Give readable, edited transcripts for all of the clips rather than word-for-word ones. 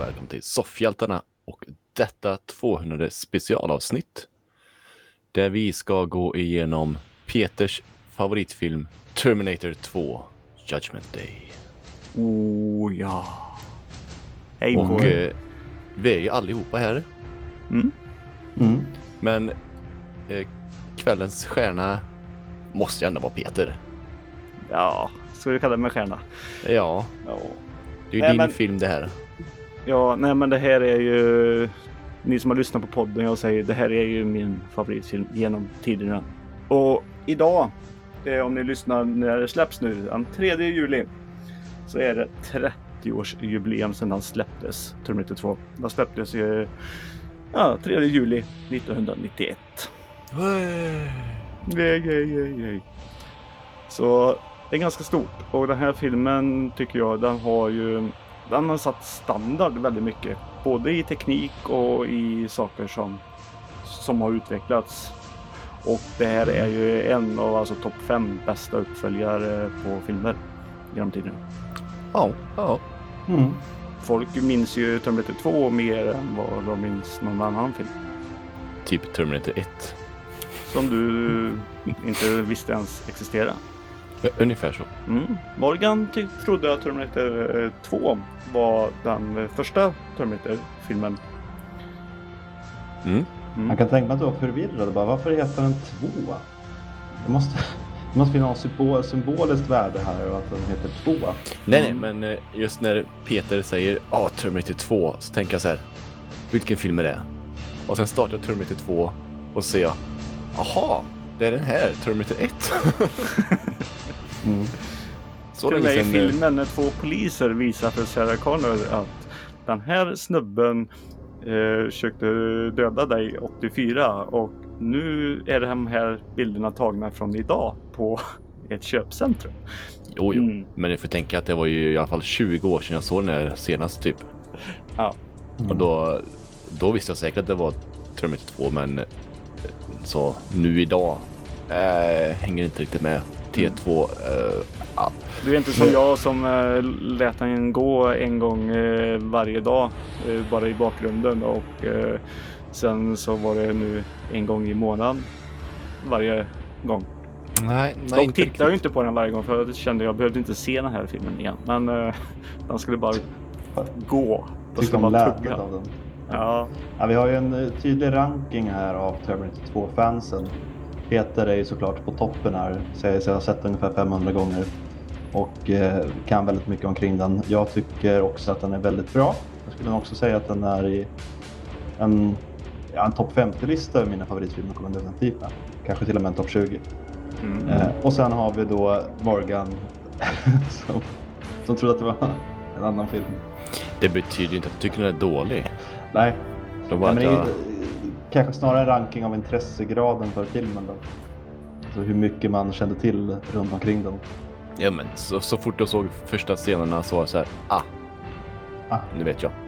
välkommen till Soffhjältarna och detta 200 specialavsnitt där vi ska gå igenom Peters favoritfilm Terminator 2 Judgment Day. Oh ja. Hej Och på er. vi är ju allihopa här. Men kvällens stjärna måste ju ändå vara Peter. Ja, ska vi kalla mig stjärna? Ja, det är ju din film det här. Ja, nej men det här är ju... Ni som har lyssnat på podden, jag säger det här är ju min favoritfilm genom tiderna. Och idag, om ni lyssnar när det släpps nu, den 3 juli, så är det 30-årsjubileum sedan den släpptes, Terminator 2. Den släpptes ju 3 juli 1991. Yay. Så det är ganska stort. Och den här filmen tycker jag, den har satt standard väldigt mycket. Både i teknik och i saker som har utvecklats. Och det här är ju en av topp 5 bästa uppföljare på filmer genom tiden. Ja. Folk minns ju Terminator 2 mer än vad de minns någon annan film. Typ Terminator 1. Som du inte visste ens existera. Ungefär så. Morgan trodde att Terminator 2 var den första Terminator-filmen. Man kan tänka mig att du var förvirrad. Varför heter den 2? Det måste finnas något symboliskt värde här och att den heter 2. Nej, men just när Peter säger Terminator 2 så tänker jag så här: vilken film är det? Och sen startar jag Terminator 2 och ser jag, aha, det är den här, Terminator 1. Så det är i filmen när 2 poliser visar för Sarah Connor att den här snubben försökte döda dig 84 och nu är de här bilderna tagna från idag på ett köpcentrum. Jo, men jag får tänka att det var ju i alla fall 20 år sedan jag såg den här senast typ. Ja. Och då visste jag säkert att det var Terminator 2, men så nu idag hänger inte riktigt med. T2 Du är inte som jag som lät den gå en gång varje dag bara i bakgrunden och sen så var det nu en gång i månaden varje gång. Nej, jag tittade ju inte på den varje gång för jag kände att jag behövde inte se den här filmen igen, men den skulle bara gå. Tyckte om läget av den. Ja, vi har ju en tydlig ranking här av Terminator 2-fansen. Peter är ju såklart på toppen här, säger sig ha sett ungefär 500 gånger och kan väldigt mycket omkring den. Jag tycker också att den är väldigt bra. Jag skulle också säga att den är i en topp 50-lista av mina favoritfilmer, kommer definitivt med. Kanske till och med en topp 20. Och sen har vi då Morgan som trodde att det var en annan film. Det betyder ju inte att jag tycker den är dålig. Nej. Men kanske snarare en ranking av intressegraden för filmen då. Så hur mycket man kände till runt omkring den. Ja, men så fort jag såg första scenerna så var det så här, nu vet jag.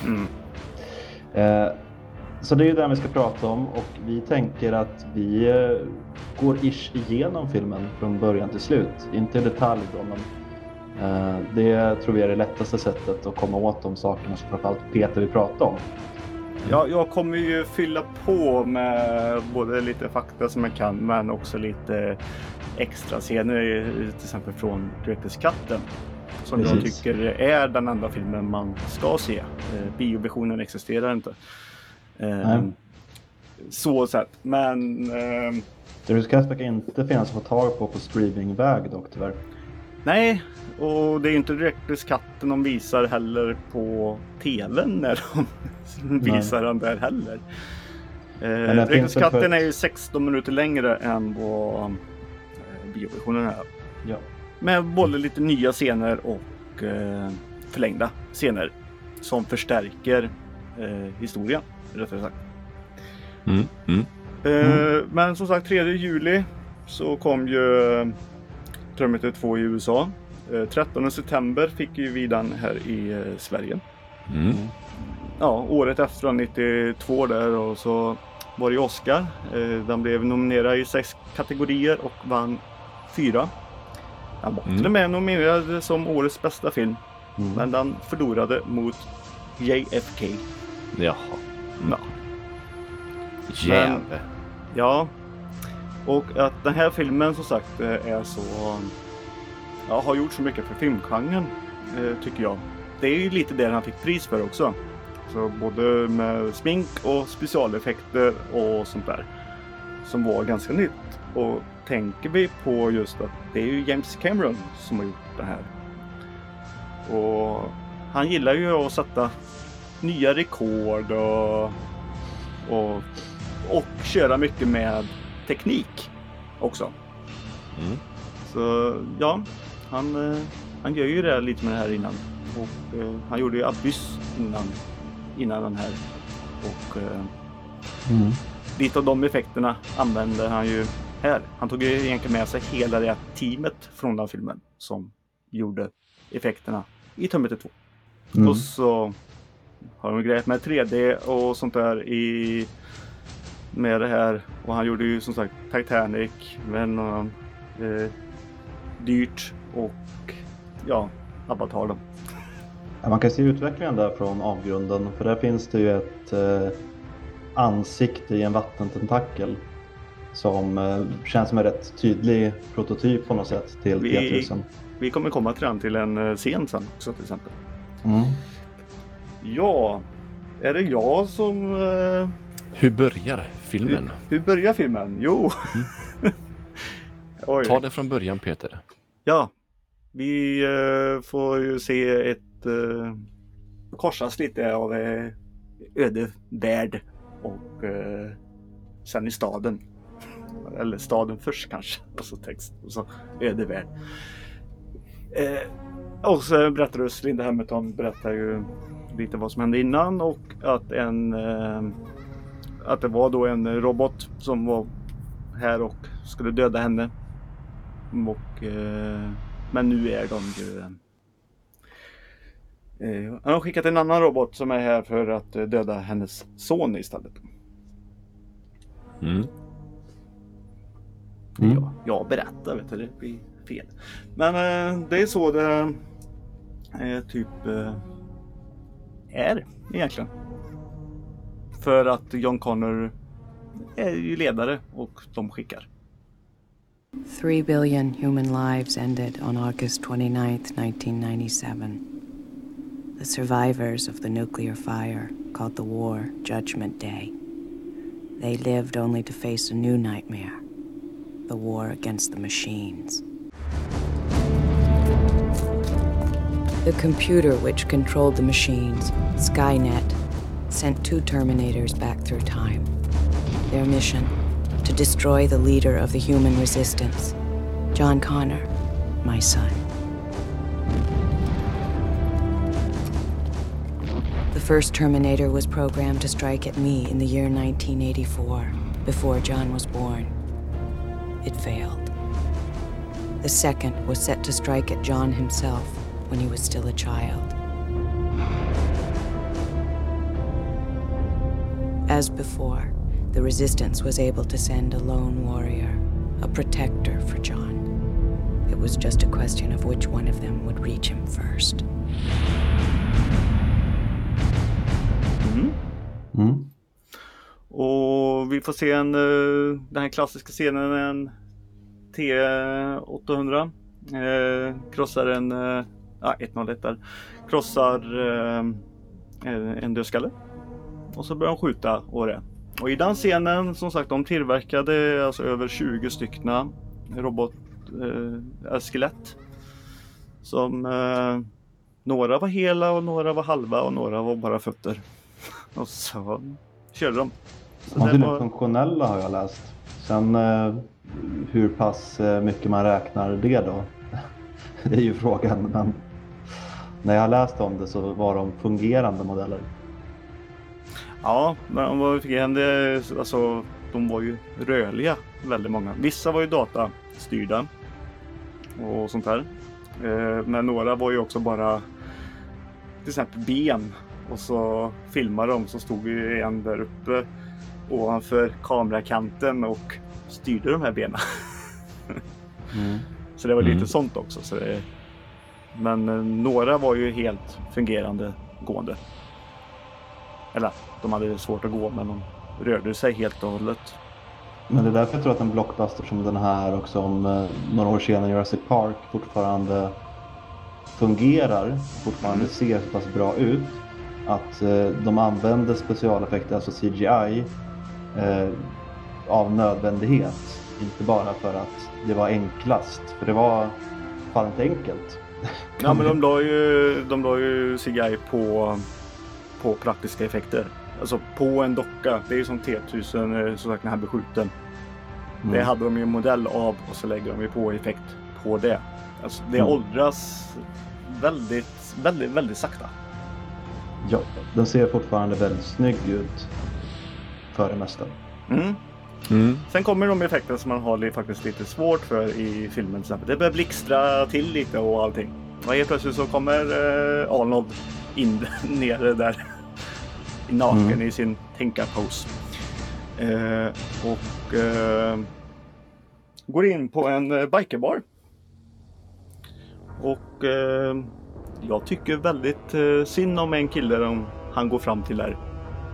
Så det är ju det vi ska prata om och vi tänker att vi går igenom filmen från början till slut. Inte i detalj då, men det tror vi är det lättaste sättet att komma åt de sakerna som framförallt Peter vill prata om. Ja, jag kommer ju fylla på med både lite fakta som jag kan, men också lite extra scener, till exempel från Director's Cutten, som jag tycker är den enda filmen man ska se. Bioversionen existerar inte. Så sett, men... Director's Cut verkar inte finnas att få tag på streamingväg dock tyvärr. Nej, och det är inte Director's Cutten de visar heller på tvn när de visar den där heller. Director's Cutten är ju 16 minuter längre än vad bioversionen är. Ja. Med både lite nya scener och förlängda scener som förstärker historien, rättare sagt. Men som sagt, 3 juli så kom ju Terminator 2 i USA. 13 september fick ju vi den här i Sverige. Ja, året efter 92 där, och så var det Oscar. Den blev nominerad i 6 kategorier och vann 4. Den var till och med nominerad som årets bästa film. Men den förlorade mot JFK. Jaha. Ja. Jävlar. Ja. Och att den här filmen som sagt är så... Ja, har gjort så mycket för filmgenren, tycker jag. Det är ju lite det han fick pris för också. Så både med smink och specialeffekter och sånt där. Som var ganska nytt. Och tänker vi på just att det är ju James Cameron som har gjort det här. Och han gillar ju att sätta nya rekord och köra mycket med teknik också. Mm. Så ja, han gör ju det lite med det här innan. Och han gjorde ju Abyss innan den här. Och lite av de effekterna använde han ju här. Han tog ju egentligen med sig hela det teamet från den filmen som gjorde effekterna i Terminator 2. Och så har de grejat med 3D och sånt där med det här. Och han gjorde ju som sagt Titanic, men dyrt och ja, Avatar då. Ja, man kan se utvecklingen där från avgrunden, för där finns det ju ett ansikte i en vattententakel som känns som en rätt tydlig prototyp på något sätt till T-1000. Vi kommer komma till en scen sen också till exempel. Mm. Ja, är det jag som... Hur börjar filmen? Hur börjar filmen? Jo. Oj. Ta det från början, Peter. Ja, vi får ju se ett korsavsnitt av öde värld och sen i staden. Eller staden först kanske, och så text och så öde värld. Och så berättar oss Linda Hamilton berättar ju lite vad som hände innan och att att det var då en robot som var här och skulle döda henne. Och men nu är de ju han har skickat en annan robot som är här för att döda hennes son istället. Ja, jag berättar, vet du, det blir fel. Men det är så det typ är egentligen. För att John Connor är ju ledare och de skickar. 3 billion human lives ended on August 29th, 1997. The survivors of the nuclear fire called the war Judgment Day. They lived only to face a new nightmare, the war against the machines. The computer which controlled the machines, Skynet, sent 2 Terminators back through time. Their mission, to destroy the leader of the human resistance, John Connor, my son. The first Terminator was programmed to strike at me in the year 1984, before John was born. It failed. The second was set to strike at John himself when he was still a child. As before, the Resistance was able to send a lone warrior, a protector for John. It was just a question of which one of them would reach him first. Och vi får se den här klassiska scenen, en T800 krossar en 101 där, krossar en dödskalle och så börjar de skjuta och i den scenen som sagt de tillverkade alltså över 20 styckna skelett som några var hela och några var halva och några var bara fötter och så körde de. Så de är funktionella har jag läst. Sen hur pass mycket man räknar det då? Det är ju frågan, men när jag läste om det så var de fungerande modeller. Ja, men de var fungerande, alltså de var ju rörliga väldigt många. Vissa var ju datastyrda och sånt där. Men några var ju också bara till exempel ben och så filmade de så stod ju en där uppe ovanför kamerakanten och styrde de här benen. Så det var lite sånt också. Men några var ju helt fungerande gående. Eller de hade svårt att gå, men de rörde sig helt och hållet. Men det är därför jag tror att en blockbuster som den här och som några år senare Jurassic Park fortfarande fungerar, fortfarande ser så pass bra ut att de använder specialeffekter, alltså CGI, av nödvändighet. Inte bara för att det var enklast, för det var fan inte enkelt. Ja, men de la ju CGI på praktiska effekter. Alltså på en docka. Det är ju som T-1000 som sagt när han blir skjuten. Det hade de ju en modell av och så lägger de ju på effekt på det. Alltså det åldras väldigt, väldigt, väldigt sakta. Ja, den ser fortfarande väldigt snygg ut för det mesta. Sen kommer de effekter som man har faktiskt lite svårt för i filmen till exempel. Det börjar blixtra till lite och allting. Och helt plötsligt så kommer Arnold in nere där i naken i sin tänkarpose. Och går in på en bikerbar. Och jag tycker väldigt synd om en kille han går fram till där.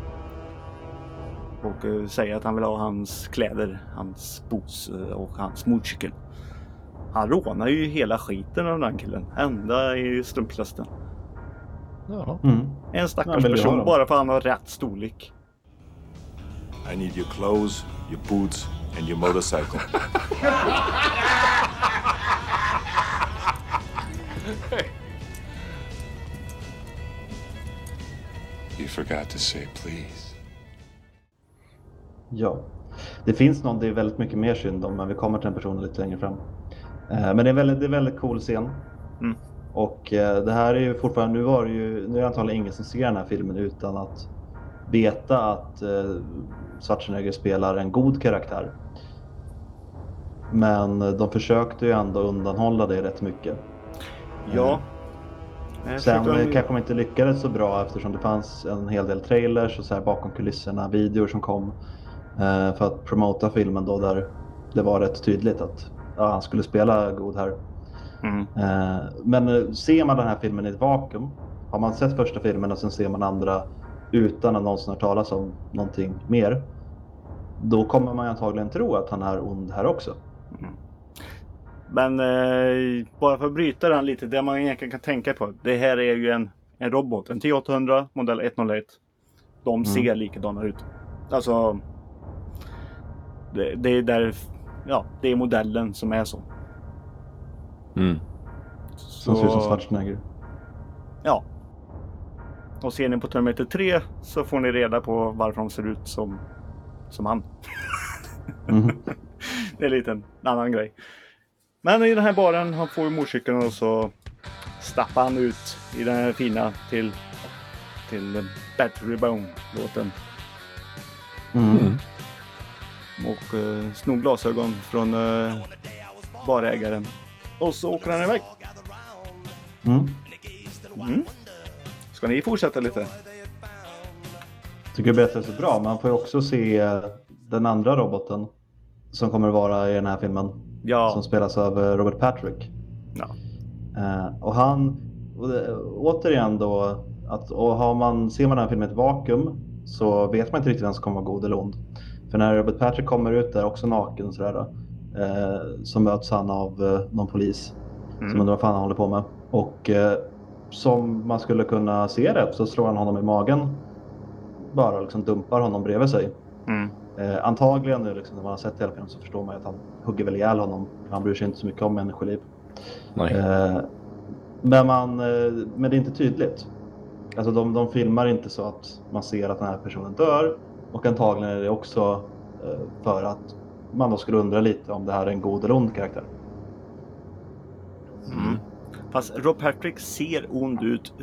Och säger att han vill ha hans kläder, hans boots och hans motorcykel. Han rånar ju hela skiten av den killen. Ända i strumpklassen. Ja. En stackars person bara för att han har rätt storlek. I need your clothes, your boots and your motorcycle. You forgot to say please. Ja, det finns någon det är väldigt mycket mer synd om, men vi kommer till den personen lite längre fram. Men det är väldigt cool scen. Och det här är ju fortfarande, nu är det antagligen ingen som ser den här filmen utan att veta att Schwarzenegger spelar en god karaktär. Men de försökte ju ändå undanhålla det rätt mycket. Ja. Sen kanske de inte lyckades så bra eftersom det fanns en hel del trailers och så här bakom kulisserna, videor som kom för att promota filmen då, där det var rätt tydligt att han skulle spela god här. Men ser man den här filmen i ett vakuum, har man sett första filmen och sen ser man andra utan att någonsin har talas om någonting mer, då kommer man antagligen tro att han är ond här också. Men bara för att bryta den lite, det man egentligen kan tänka på, det här är ju en robot, en T800 modell 101. De ser likadana ut. Alltså det är där, ja, det är modellen som är så. Som ser ut som Schwarzenegger. Ja. Och ser ni på Terminator 3 så får ni reda på varför de ser ut som han. Det är lite en annan grej. Men i den här baren, han får ju motorcykeln och så stappar han ut i den här fina till Battery Bone-låten. Och snor glasögon från barägaren. Och så åker han iväg. Ska ni fortsätta lite? Tycker jag berättar så bra. Man får ju också se den andra roboten som kommer att vara i den här filmen. Ja. Som spelas av Robert Patrick. Ja. Och han, återigen då, att ser man den här filmen i ett vakuum så vet man inte riktigt vem som kommer vara god eller ond. För när Robert Patrick kommer ut där också naken och sådär, så möts han av någon polis som undrar vad fan han håller på med. Och som man skulle kunna se det så slår han honom i magen. Bara liksom dumpar honom bredvid sig. Antagligen nu liksom, när man har sett hela filmen så förstår man att han hugger väl ihjäl honom. Han bryr sig inte så mycket om människoliv. Men det är inte tydligt. Alltså de filmar inte så att man ser att den här personen dör. Och antagligen är det också för att man då skulle undra lite om det här är en god eller ond karaktär. Fast Rob Patrick ser ond ut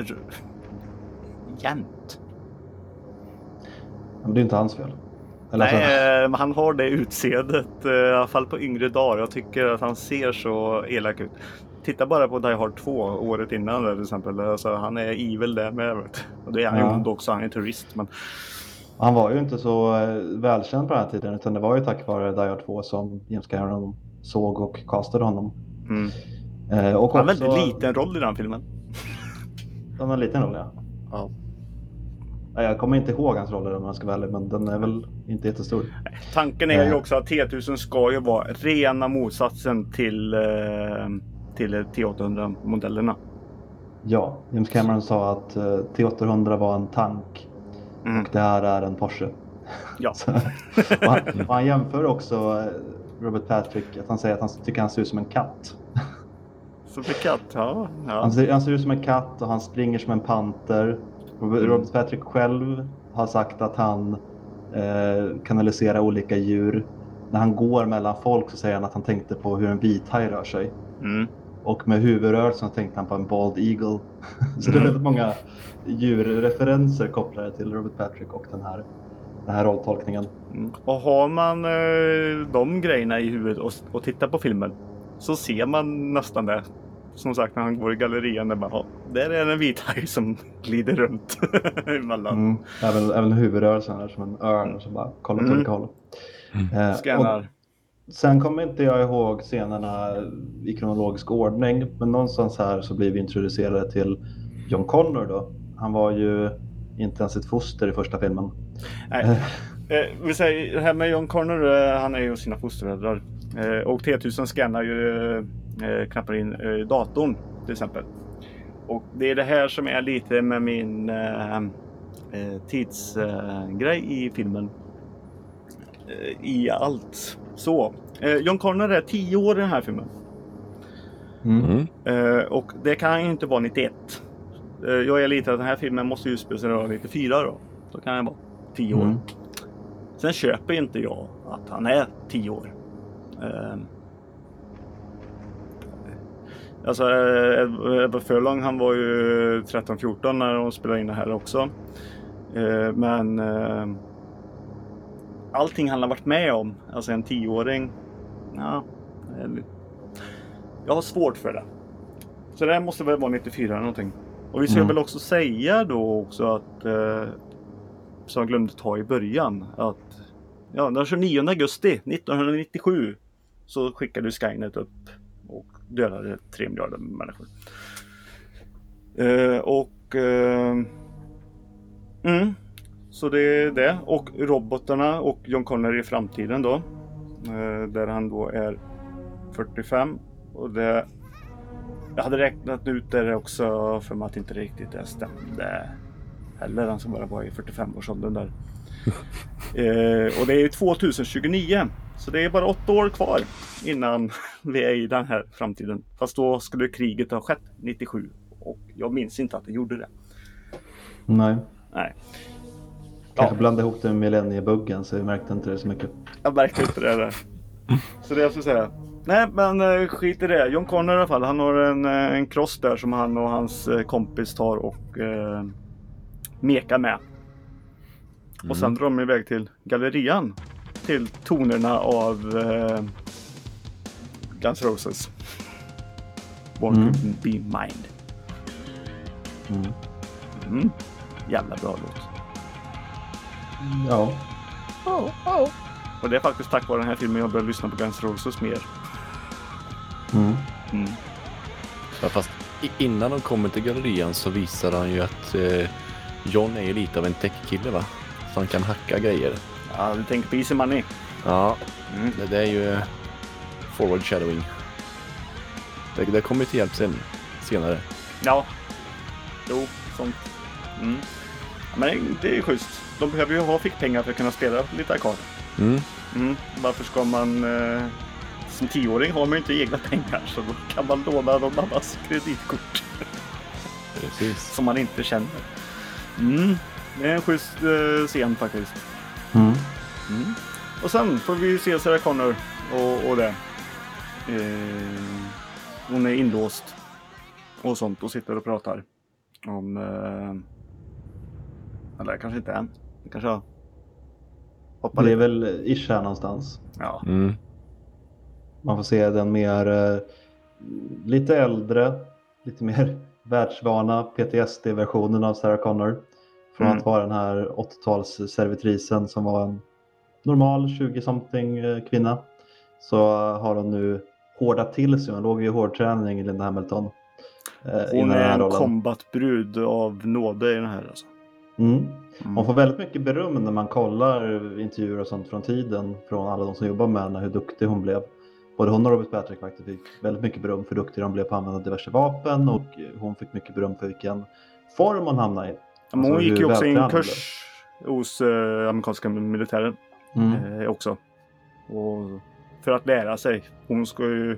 jämt. Men det är inte hans fel. Eller Nej, men han har det utseendet i alla fall på yngre dagar. Jag tycker att han ser så elak ut. Titta bara på Die Hard 2 året innan till exempel. Alltså, han är evil där med. Och det är han ju ond också, han är turist. Men... Han var ju inte så välkänd på den här tiden, utan det var ju tack vare Die Hard 2 som James Cameron såg och castade honom. Och han har en väldigt liten roll i den filmen. Han har en liten roll, ja. Jag kommer inte ihåg hans roller om man ska vara ärlig, men den är väl inte jättestor. Tanken är ju också att T1000 ska ju vara rena motsatsen till T800-modellerna. Ja, James Cameron sa att T800 var en tank och det här är en Porsche. Ja. och han jämför också Robert Patrick, att han säger att han tycker han ser ut som en katt. Som en katt, ja. Han ser ut som en katt och han springer som en panter. Robert Patrick själv har sagt att han kanaliserar olika djur. När han går mellan folk så säger han att han tänkte på hur en vithaj rör sig. Och med huvudrörelsen tänkte han på en bald eagle. Så det är väldigt många djurreferenser kopplade till Robert Patrick och den här rolltolkningen. Och har man de grejerna i huvudet och tittar på filmen så ser man nästan det. Som sagt, när han går i gallerian där är en vithaj som glider runt emellan. Även huvudrörelsen är som en örn som bara kollar åt olika håll. Scannar. Sen kommer inte jag ihåg scenerna i kronologisk ordning, men någonstans här så blir vi introducerade till John Connor då. Han var ju inte ens ett foster i första filmen. Nej. Vi säger det här med John Connor, han är ju sina fosterföräldrar. Och T1000 scannar ju knappar in datorn till exempel. Och det är det här som är lite med min tidsgrej i filmen. I allt. Så. John Connor är 10 år i den här filmen. Och det kan ju inte vara 91. Jag är lite att den här filmen måste ju spela sig 94 då. Då kan han vara 10 år. Sen köper inte jag att han är 10 år. Alltså Edward Furlong, han var ju 13-14 när de spelade in det här också. Men allting han har varit med om, alltså en 10-åring, ja, jag har svårt för det. Så det här måste väl vara 94 eller någonting. Och vi ska väl också säga då också att som jag glömde ta i början, att den 29 augusti 1997 så skickade Skynet upp och dödade 3 miljarder människor. Så det är det. Och robotarna och John Connor i framtiden då. Där han då är 45. Och det... Jag hade räknat ut det också för mig att inte riktigt det stämde. Eller han som bara var i 45-årsåldern där. Och det är 2029. Så det är bara 8 år kvar innan vi är i den här framtiden. Fast då skulle kriget ha skett 97. Och jag minns inte att det gjorde det. Nej. Ja. Blandade ihop det med millenniebuggen så jag märkte inte det så mycket. Jag märkte inte det där. Så det jag skulle säga. Nej, men skit i det. John Connor i alla fall. Han har en cross där som han och hans kompis tar och mekar med. Och sen drar de iväg till gallerian. Till tonerna av Guns N' Roses. Born to be Mind. Jävla bra låt. Ja. Och det är faktiskt tack vare den här filmen jag började lyssna på Guns N' Roses mer. Ja, fast innan de kommer till gallerian så visar han ju att John är lite av en tech-kille, va? Så han kan hacka grejer. Ja, du tänker på Easy Money. Ja, det är ju forward shadowing. Det kommer till hjälp senare. Ja, jo, sånt. Men det är ju schysst. De behöver ju ha fickpengar för att kunna spela lite arkad. Varför ska man... Som 10-åring har man ju inte egna pengar, så då kan man låna någon annans kreditkort. Precis. Som man inte känner. Det är en schysst scen faktiskt. Och sen får vi se Sarah Connor och det. Hon är inlåst och sånt och sitter och pratar om... eller kanske inte än. Det kanske jag hoppar Det är väl ish här någonstans. Ja. Man får se den mer lite äldre, lite mer världsvana PTSD-versionen av Sarah Connor. Från att vara den här 80-talsservitrisen som var en normal 20-something kvinna. Så har hon nu hårdat till sig. Hon låg i hårdträning i Linda Hamilton. Hon är en combatbrud av nåde i den här alltså. Hon får väldigt mycket beröm när man kollar intervjuer och sånt från tiden från alla de som jobbar med henne, hur duktig hon blev. Både hon och Robert Patrick faktiskt fick väldigt mycket beröm för hur duktig de blev på att använda diverse vapen, och hon fick mycket beröm för vilken form hon hamnade i. Men hon gick ju också i en kurs hos amerikanska militären också. Och för att lära sig. Hon ska ju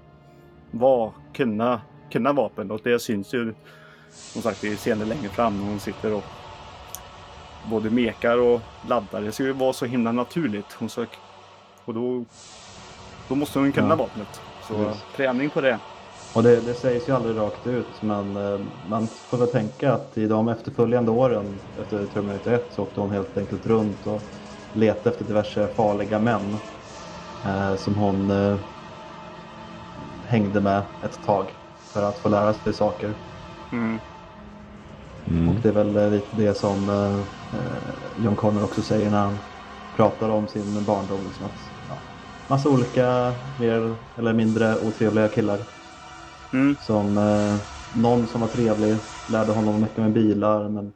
kunna vapen, och det syns ju som sagt i scener längre fram när hon sitter och både mekar och laddar. Det ska ju vara så himla naturligt. Och då måste hon kunna vapnet. Så träning på det. Och det sägs ju aldrig rakt ut, men man får väl tänka att i de efterföljande åren efter Terminator 1 så åkte hon helt enkelt runt och letade efter diverse farliga män som hon hängde med ett tag för att få lära sig saker. Och det är väl lite det som John Connor också säger när han pratar om sin barndom. Liksom att, massa olika mer eller mindre otrevliga killar. Som någon som var trevlig lärde honom mycket med bilar. Men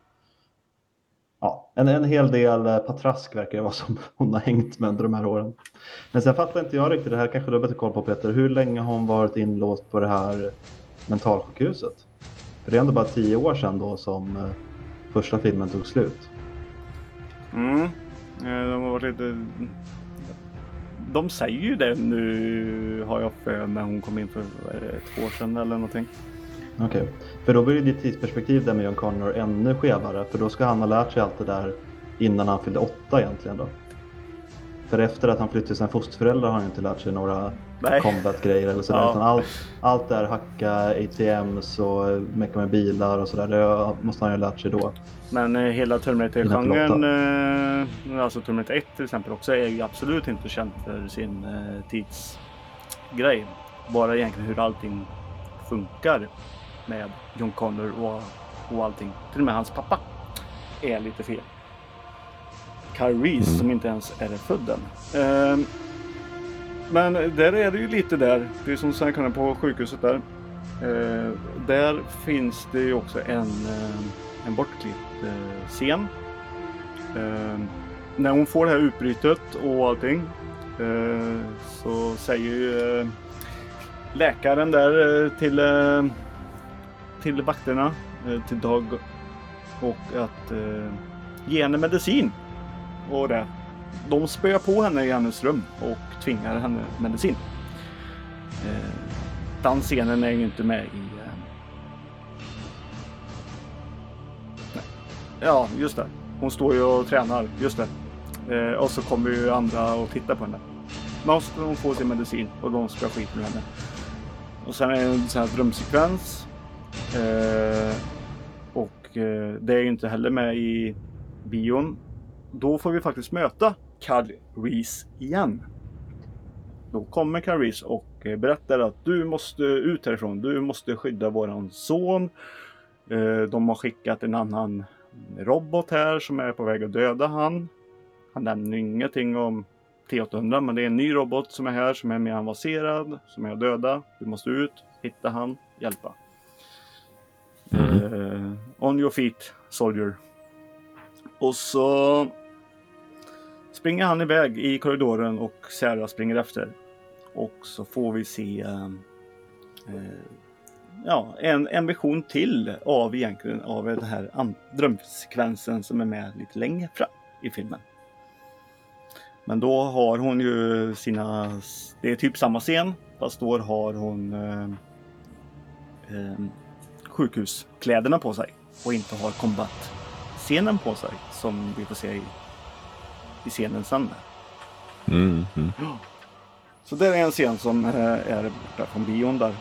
en hel del patrask verkar det vara som hon har hängt med under de här åren. Men sen fattar inte jag riktigt, det här kanske du har bättre koll på, Peter. Hur länge har hon varit inlåst på det här mentalsjukhuset? För det är ändå bara 10 år sedan då som första filmen tog slut. De har varit lite... De säger ju det nu, har jag för, när hon kom in för 2 år sedan eller någonting. Okej. För då blir ju ditt tidsperspektiv där med John Connor ännu skevare. För då ska han ha lärt sig allt det där innan han fyllde 8 egentligen då. För efter att han flyttade till sina fosterföräldrar har han inte lärt sig några combat-grejer eller sådär. Utan allt där, hacka ATMs och mecka med bilar och sådär, det måste han ju ha lärt sig då. Men hela Terminator-genren, alltså Terminator 1 till exempel också, är ju absolut inte känd för sin tidsgrej. Bara egentligen hur allting funkar med John Connor och allting. Till och med hans pappa är lite fel. Kyle Reese som inte ens är född än. Men där är det ju lite där. Det är som sen kan på sjukhuset där. Där finns det ju också en bortklippt scen. När hon får det här utbrytet och allting så säger ju läkaren där till vakterna, till Doug, och att ge henne medicin. Och det. De spöar på henne i hennes rum och tvingar henne medicin. Den scenen är ju inte med i... Ja, just det. Hon står ju och tränar, just det. Och så kommer ju andra och tittar på henne. Men hon får sin medicin och de ska skita med henne. Och sen är det en sån här drömsekvens. Och det är ju inte heller med i bion. Då får vi faktiskt möta Kyle Reese igen. Då kommer Kyle Reese och berättar att du måste ut härifrån. Du måste skydda våran son. De har skickat en annan robot här som är på väg att döda han. Han nämner ingenting om T-800, men det är en ny robot som är här, som är mer avancerad, som är att döda. Du måste ut, hitta han, hjälpa. On your feet, soldier. Och så springer han iväg i korridoren och Sarah springer efter. Och så får vi se en vision till av den här drömsekvensen som är med lite längre fram i filmen. Men då har hon ju det är typ samma scen, fast då har hon sjukhuskläderna på sig och inte har combat-scenen på sig som vi får se i scenen sen. Så det är en scen som är borta från bion där.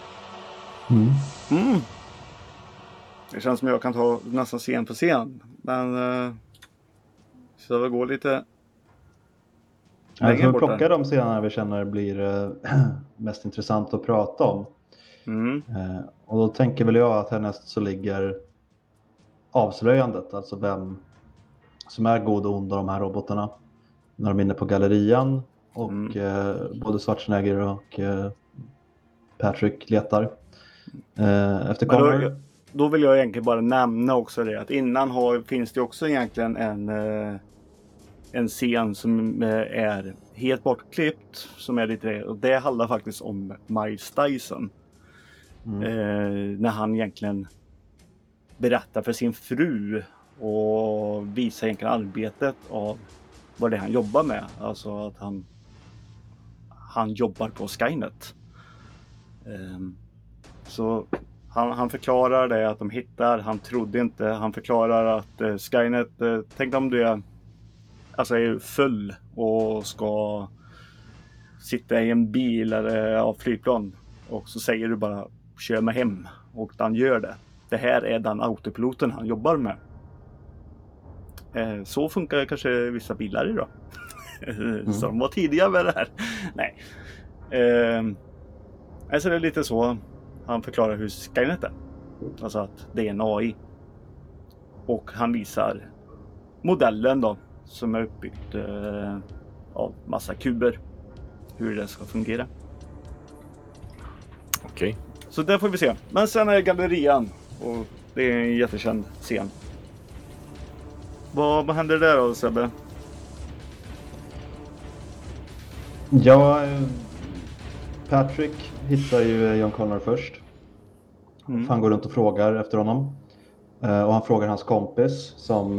Det känns som jag kan ta nästan scen för scen. Men så det går lite jag får plocka de scenerna vi känner blir mest intressant att prata om. Och då tänker väl jag att härnäst så ligger avslöjandet. Alltså vem som är god och ond av de här robotarna. När de är inne på gallerian. Och både Schwarzenegger och Patrick letar efter Connor. då vill jag egentligen bara nämna också det att innan finns det också egentligen en scen som är helt bortklippt som är lite, och det handlar faktiskt om Miles Dyson. När han egentligen berättar för sin fru och visar egentligen arbetet av vad det är han jobbar med. Alltså att han jobbar på Skynet. Så han förklarar det att de hittar, han trodde inte, han förklarar att Skynet, tänk om du är full och ska sitta i en bil eller av flygplan och så säger du bara kör mig hem och han gör det. Det här är den autopiloten han jobbar med. Så funkar kanske vissa bilar idag. Så de var tidiga med det här. Nej. Alltså det är lite så han förklarar hur Skynet är. Alltså att det är en AI. Och han visar modellen då som är uppbyggt av massa kuber. Hur det ska fungera. Okej. Så där får vi se. Men sen är gallerian. Och det är en jättekänd scen. Vad händer där då, Sebbe? Ja, Patrick hittar ju John Connor först. Han går runt och frågar efter honom. Och han frågar hans kompis som...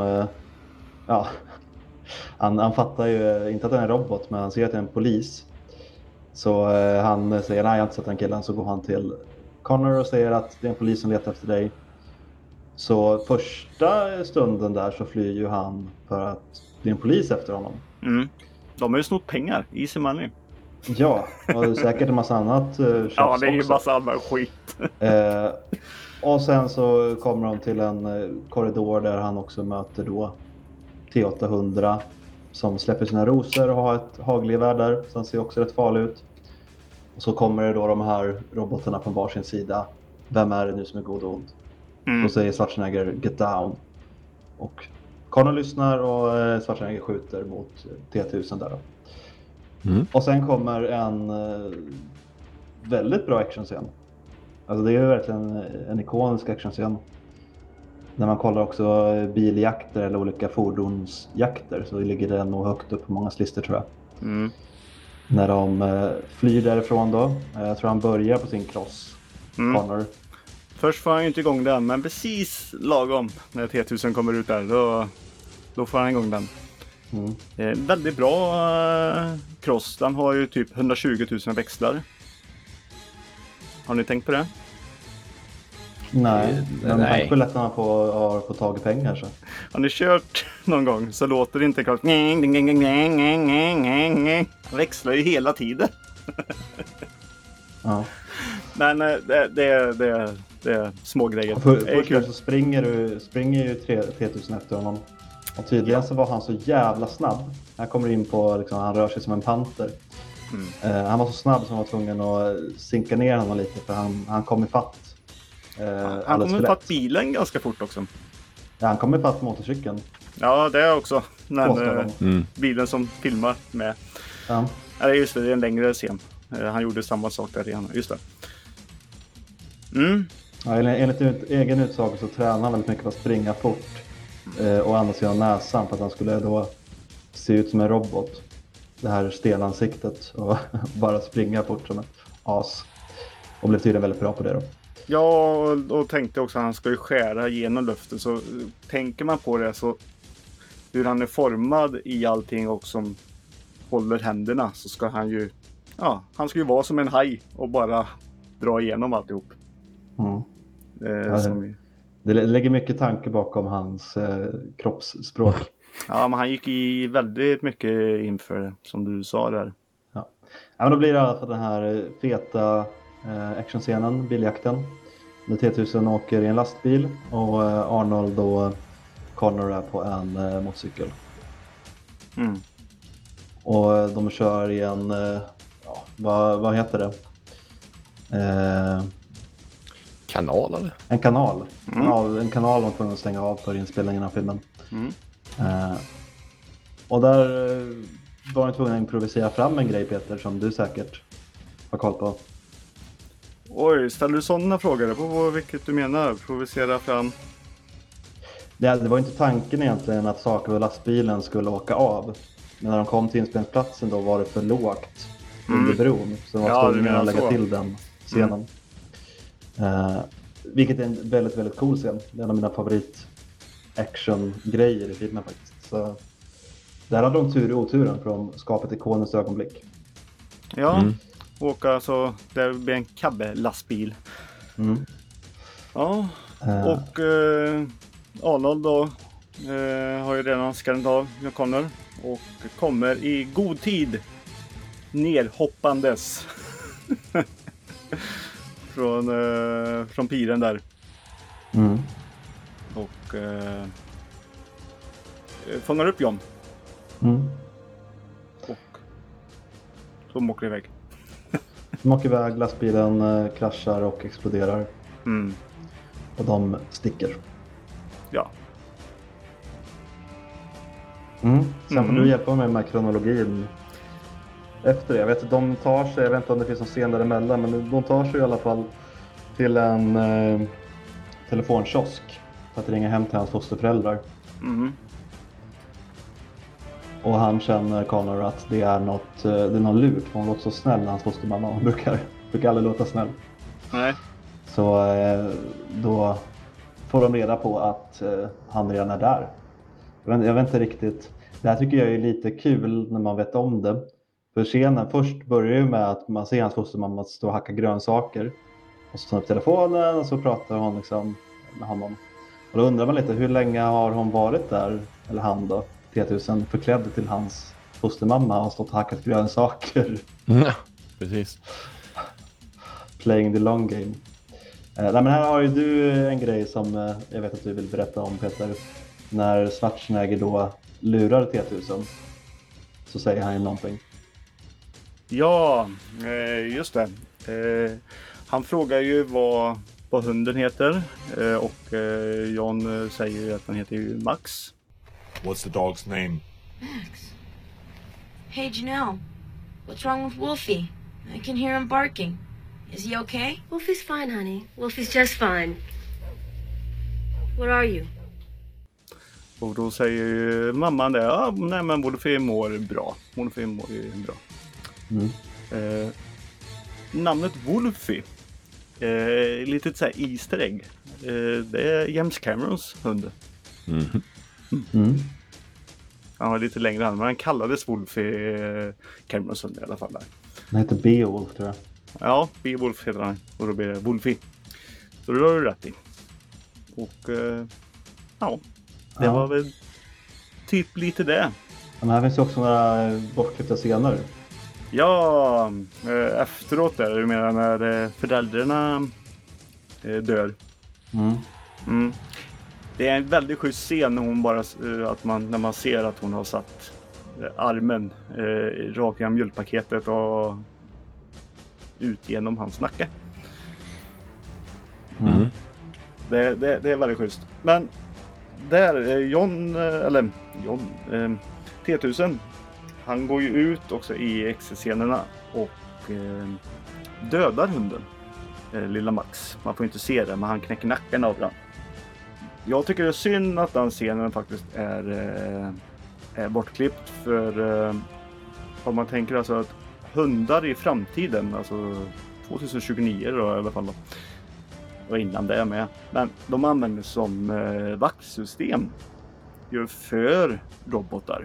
Han fattar ju inte att det är en robot, men han ser att det är en polis. Så han säger nej, jag har inte sett den killen. Så går han till Connor och säger att det är en polis som letar efter dig. Så första stunden där så flyr ju han för att det är en polis efter honom. De har ju snott pengar, easy money. Ja, och säkert en massa annat ja, det är ju massa annan skit. Och sen så kommer de till en korridor där han också möter då T-800 som släpper sina rosor och har ett hagelgevär där. Så han ser också rätt farlig ut. Och så kommer det då de här robotarna på varsin sida. Vem är det nu som är god och ond? Och säger Schwarzenegger get down. Och Connor lyssnar och Schwarzenegger skjuter mot T-1000 där då. Och sen kommer en väldigt bra actionscen. Alltså det är ju verkligen en ikonisk actionscen. När man kollar också biljakter eller olika fordonsjakter så ligger det nog högt upp på många listor tror jag. När de flyr därifrån då. Jag tror han börjar på sin cross. Connor. Först får han ju inte igång den, men precis lagom när T-1000 kommer ut där, då får han igång den. Väldigt bra cross. Den har ju typ 120 000 växlar. Har ni tänkt på det? Nej, men det är lätt när man får tag i pengar så. Har ni kört någon gång så låter det inte klart. Växlar ju hela tiden. Ja. Men det är små grejer. Först så springer ju T-1000 efter honom. Och tydligen så var han så jävla snabb. Han kommer in på, liksom, han rör sig som en panter. Han var så snabb som var tvungen att sinka ner honom lite för han kom ifatt. Han kom ifatt bilen ganska fort också. Ja, han kom ifatt motorcykeln. Ja, det är också. Bilen som filmar med. Ja. Ja, just det är en längre scen. Han gjorde samma sak där igen. Just det. Ja, enligt egen utsago så tränar han väldigt mycket på att springa fort. Och andas genom näsan för att han skulle då se ut som en robot. Det här stelansiktet och bara springa fort som ett as. Och blev tydligen väldigt bra på det då. Ja, och tänkte också att han ska ju skära genom luften. Så tänker man på det så hur han är formad i allting och som håller händerna så ska han ju, han ska ju vara som en haj och bara dra igenom alltihop. Det lägger mycket tanke bakom hans kroppsspråk. Ja, men han gick i väldigt mycket inför det, som du sa där. Ja, men då blir det i alla fall den här feta actionscenen, biljakten. När T-1000 åker i en lastbil och Arnold och Connor är på en motorcykel. Och de kör i en, vad heter det? Kanal eller? En kanal. Ja, en kanal de får stänga av för inspelningen av filmen. Och där var de tvungna att improvisera fram en grej, Peter, som du säkert har koll på. Oj, ställer du sådana frågor på vilket du menar? Provocera fram? Det var inte tanken egentligen att saker och lastbilen skulle åka av. Men när de kom till inspelningsplatsen då var det för lågt under bron. Så de var tvungna att lägga till den scenen. Vilket är en väldigt, väldigt cool scen. Det är en av mina favorit action-grejer i filmen faktiskt. Så där hade de tur i oturen för de skapade ett ikoniskt ögonblick. Ja, åka så det blir en cabbe-lastbil. Ja, och Arnold då har ju redan skallat av John Connor och kommer i god tid nerhoppandes från piren där. Och fångar upp John. Och så åker iväg. De åker iväg, lastbilen kraschar och exploderar. Och de sticker. Ja. Sen får du hjälpa mig med kronologin efter det. Jag vet att de tar sig, jag vet inte om det finns någon scen däremellan, men de tar sig i alla fall till en telefonkiosk för att ringa hem till hans fosterföräldrar. Och han känner Connor att det är någon lurt. Hon låter så snäll när hans fostermamma. Hon brukar aldrig låta snäll. Nej. Så då får de reda på att han redan är där. Jag vet inte riktigt. Det här tycker jag är lite kul när man vet om det. För scenen först börjar ju med att man ser hans fostermamma stå och hacka grönsaker. Och så tar upp telefonen och så pratar hon liksom med honom. Och då undrar man lite, hur länge har hon varit där? Eller han då? T-1000 förklädd till hans fostermamma och stått och hackat grönsaker. Ja, precis. Playing the long game. Nej, men här har ju du en grej som jag vet att du vill berätta om, Peter. När Schwarzenegger då lurar T-1000 så säger han ju någonting. Ja, just det. Han frågar ju vad hunden heter och John säger ju att han heter ju Max. What's the dog's name? Max. Hey, Janelle. What's wrong with Wolfie? I can hear him barking. Is he okay? Wolfie's fine, honey. Wolfie's just fine. What are you? Och då säger ju mamman det. Ja, nej men Wolfie mår bra. Wolfie mår ju bra. Namnet Wolfie. Lite så här easter egg. Det är James Camerons hund. Han var lite längre än, men han kallades Wolfie Camerons hund i alla fall där. Han heter Beowulf tror jag. Ja, Beowulf heter han. Och då blir det Wolfie. Så det har du rätt i. Och ja, det var väl typ lite det. Men här finns ju också några bortklippta scener. Ja, efteråt där, du menar när föräldrarna dör. Det är en väldigt schysst scen när hon bara när man ser att hon har satt armen rakt genom mjölkpaketet och ut genom hans nacke. Det är väldigt schysst. Men där John T-1000, han går ju ut också i exit-scenerna och dödar hunden, lilla Max. Man får inte se det, men han knäcker nacken av den. Jag tycker det är synd att den scenen faktiskt är bortklippt, för om man tänker alltså att hundar i framtiden, alltså 2029 då, i alla fall då, och innan det är med, men de använder som vaktsystem ju för robotar.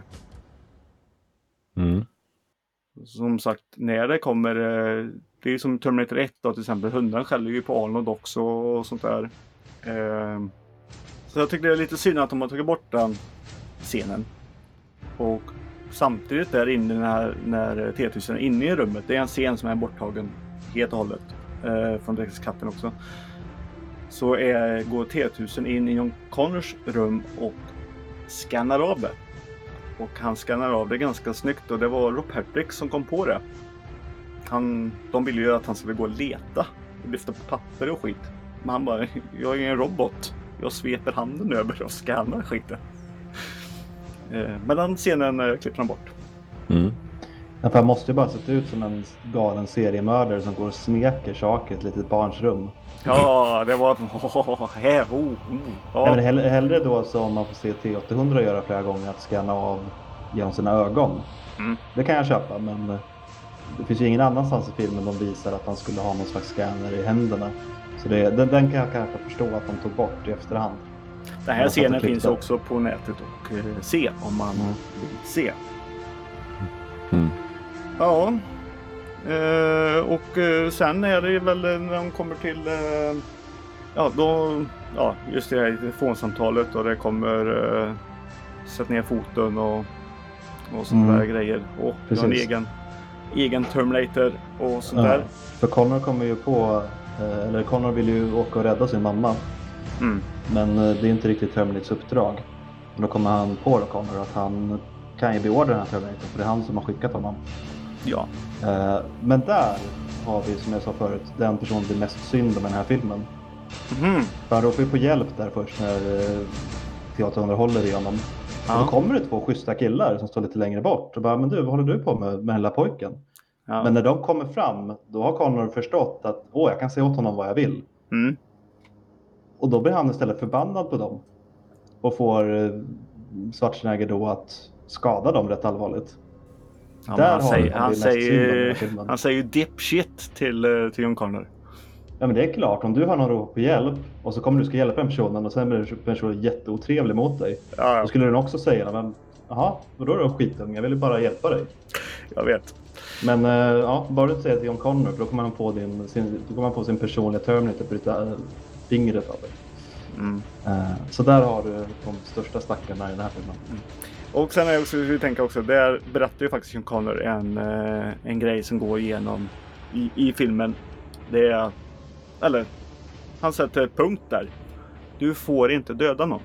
Som sagt, när det kommer, det är som Terminator 1 då, till exempel, hundarna skäller ju på Arnold också och sånt där. Så jag tycker det är lite synd att de har tagit bort den scenen. Och samtidigt där inne när T-1000 är inne i rummet, det är en scen som är borttagen helt och hållet från Dexkatten också. Så går T-1000 in i John Connors rum och skannar av det. Och han skannar av det ganska snyggt, och det var Rob Patrick som kom på det. De ville ju att han skulle gå och leta och lyfta på papper och skit. Men han bara, jag är en robot. Jag sveper handen över och skannar skiten. Men den scenen klipper han bort. Ja, för han måste ju bara sett ut som en galen seriemördare som går och smeker saker i ett litet barns rum. Ja, det var... Ja. Ja. Men hellre då som man får se T800 göra flera gånger, att scanna av genom sina ögon. Det kan jag köpa, men det finns ju ingen annanstans i filmen de visar att han skulle ha någon slags scanner i händerna. Så den kan jag kanske förstå att de tog bort i efterhand. Den här scenen finns också på nätet och se om man vill se. Ja. Och sen är det väl när de kommer till just det här telefonsamtalet och det kommer sätta ner foten och sådana där grejer. Och du har en egen Terminator och sånt där. För Connor kommer ju på, eller Connor vill ju åka och rädda sin mamma. Men det är inte riktigt Terminators uppdrag. Och då kommer han på Connor att han kan ju beordra den här Terminator, för det är han som har skickat honom. Ja. Men där har vi, som jag sa förut, den person det är mest synd om den här filmen. För han råkar ju på hjälp där först när T800 håller i honom. Och då kommer det 2 schyssta killar som står lite längre bort och bara, men du, vad håller du på med den lilla pojken? Ja. Men när de kommer fram, då har Connor förstått att jag kan säga åt honom vad jag vill. Och då blir han istället förbannad på dem. Och får Schwarzenegger då att skada dem rätt allvarligt. Ja, där han säger ju dipshit till John Connor. Ja, men det är klart, om du har någon rop på hjälp och så kommer du ska hjälpa den personen och sen blir personen jätteotrevlig mot dig. Ja. Då skulle den också säga, men jaha, vadå då skitung? Jag vill ju bara hjälpa dig. Jag vet. Men bara du inte säger till John Connor, för då kommer han få sin personliga Terminator på lite fingret av dig. Så där har du de största stackarna i den här filmen. Och sen är också, vi tänker också, där berättar ju faktiskt John Connor en grej som går igenom i filmen. Det är, eller han sätter ett punkt där. Du får inte döda någon.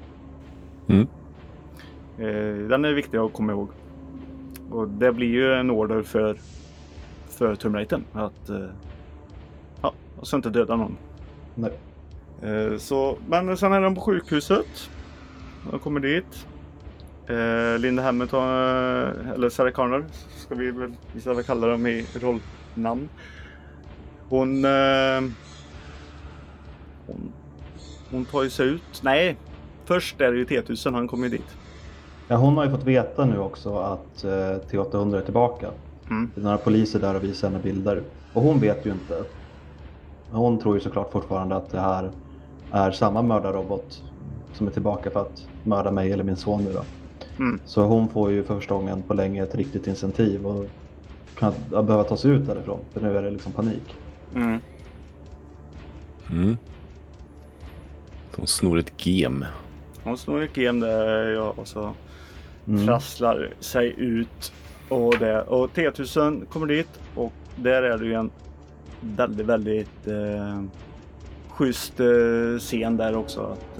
Den är viktig att komma ihåg. Och det blir ju en order för Terminatorn att alltså inte döda någon. Nej. Men sen är de på sjukhuset. De kommer dit. Linda Hamilton, eller Sarah Connor ska vi väl istället kalla dem i rollnamn. Hon tar ju sig ut. Nej, först är det ju T1000, han kommer ju dit. Ja, hon har ju fått veta nu också att T800 är tillbaka. Det är några poliser där och visar henne bilder. Och hon vet ju inte. Hon tror ju såklart fortfarande att det här är samma mördarrobot som är tillbaka för att mörda mig eller min son nu då. Så hon får ju för första gången på länge ett riktigt incentiv och kan behöva ta sig ut därifrån. För nu är det liksom panik. Hon snor ett gem. Hon snor ett gem där, och så trasslar sig ut. Och T1000 kommer dit och där är det ju en väldigt, väldigt schysst scen där också. Att,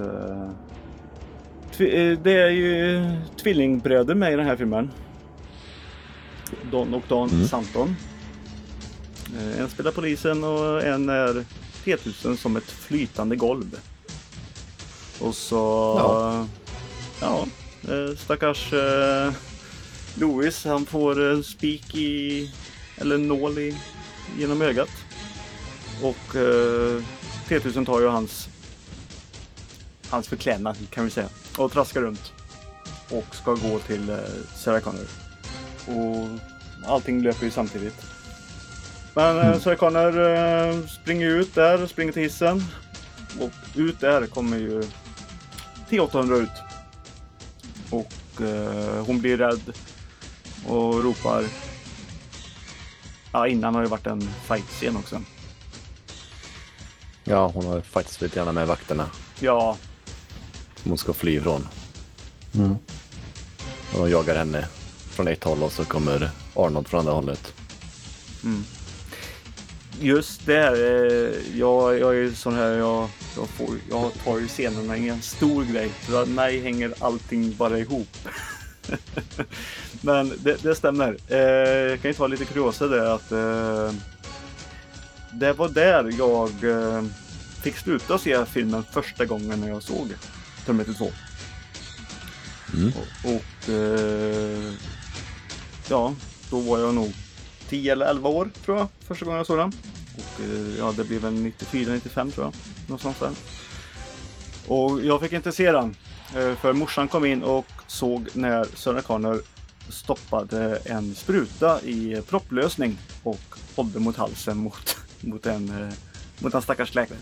det är ju tvillingbröder med i den här filmen. Don och Don Santon. En spelar polisen och en är T1000 som ett flytande golv. Och så stackars Louis, han får spik eller nål genom ögat. Och T1000 tar ju hans förklädnad kan vi säga och traskar runt och ska gå till Sarah Connor. Och allting löper ju samtidigt. Men Sarah Connor springer ut där och springer till hissen. Och ut där kommer ju T800 ut. Och hon blir rädd och ropar. Ja, innan har det varit en fight-scen också. Ja, hon har faktiskt lite grann med vakterna. Ja. Hon ska fly ifrån. Och de jagar henne från ett håll och så kommer Arnold från andra hållet. Just det, jag är ju sån här, jag tar ju scenerna i en stor grej. För mig hänger allting bara ihop. Men det stämmer. Jag kan ju ta lite kuriosa där att det var där jag fick sluta se filmen första gången när jag såg Terminator 2. då var jag nog 10 eller 11 år tror jag, första gången jag såg den. Och ja, det blev väl 94-95 tror jag, någonstans där. Och jag fick inte se den, för morsan kom in och såg när Sarah Connor stoppade en spruta i propplösning och hållde mot halsen mot en stackars läkare.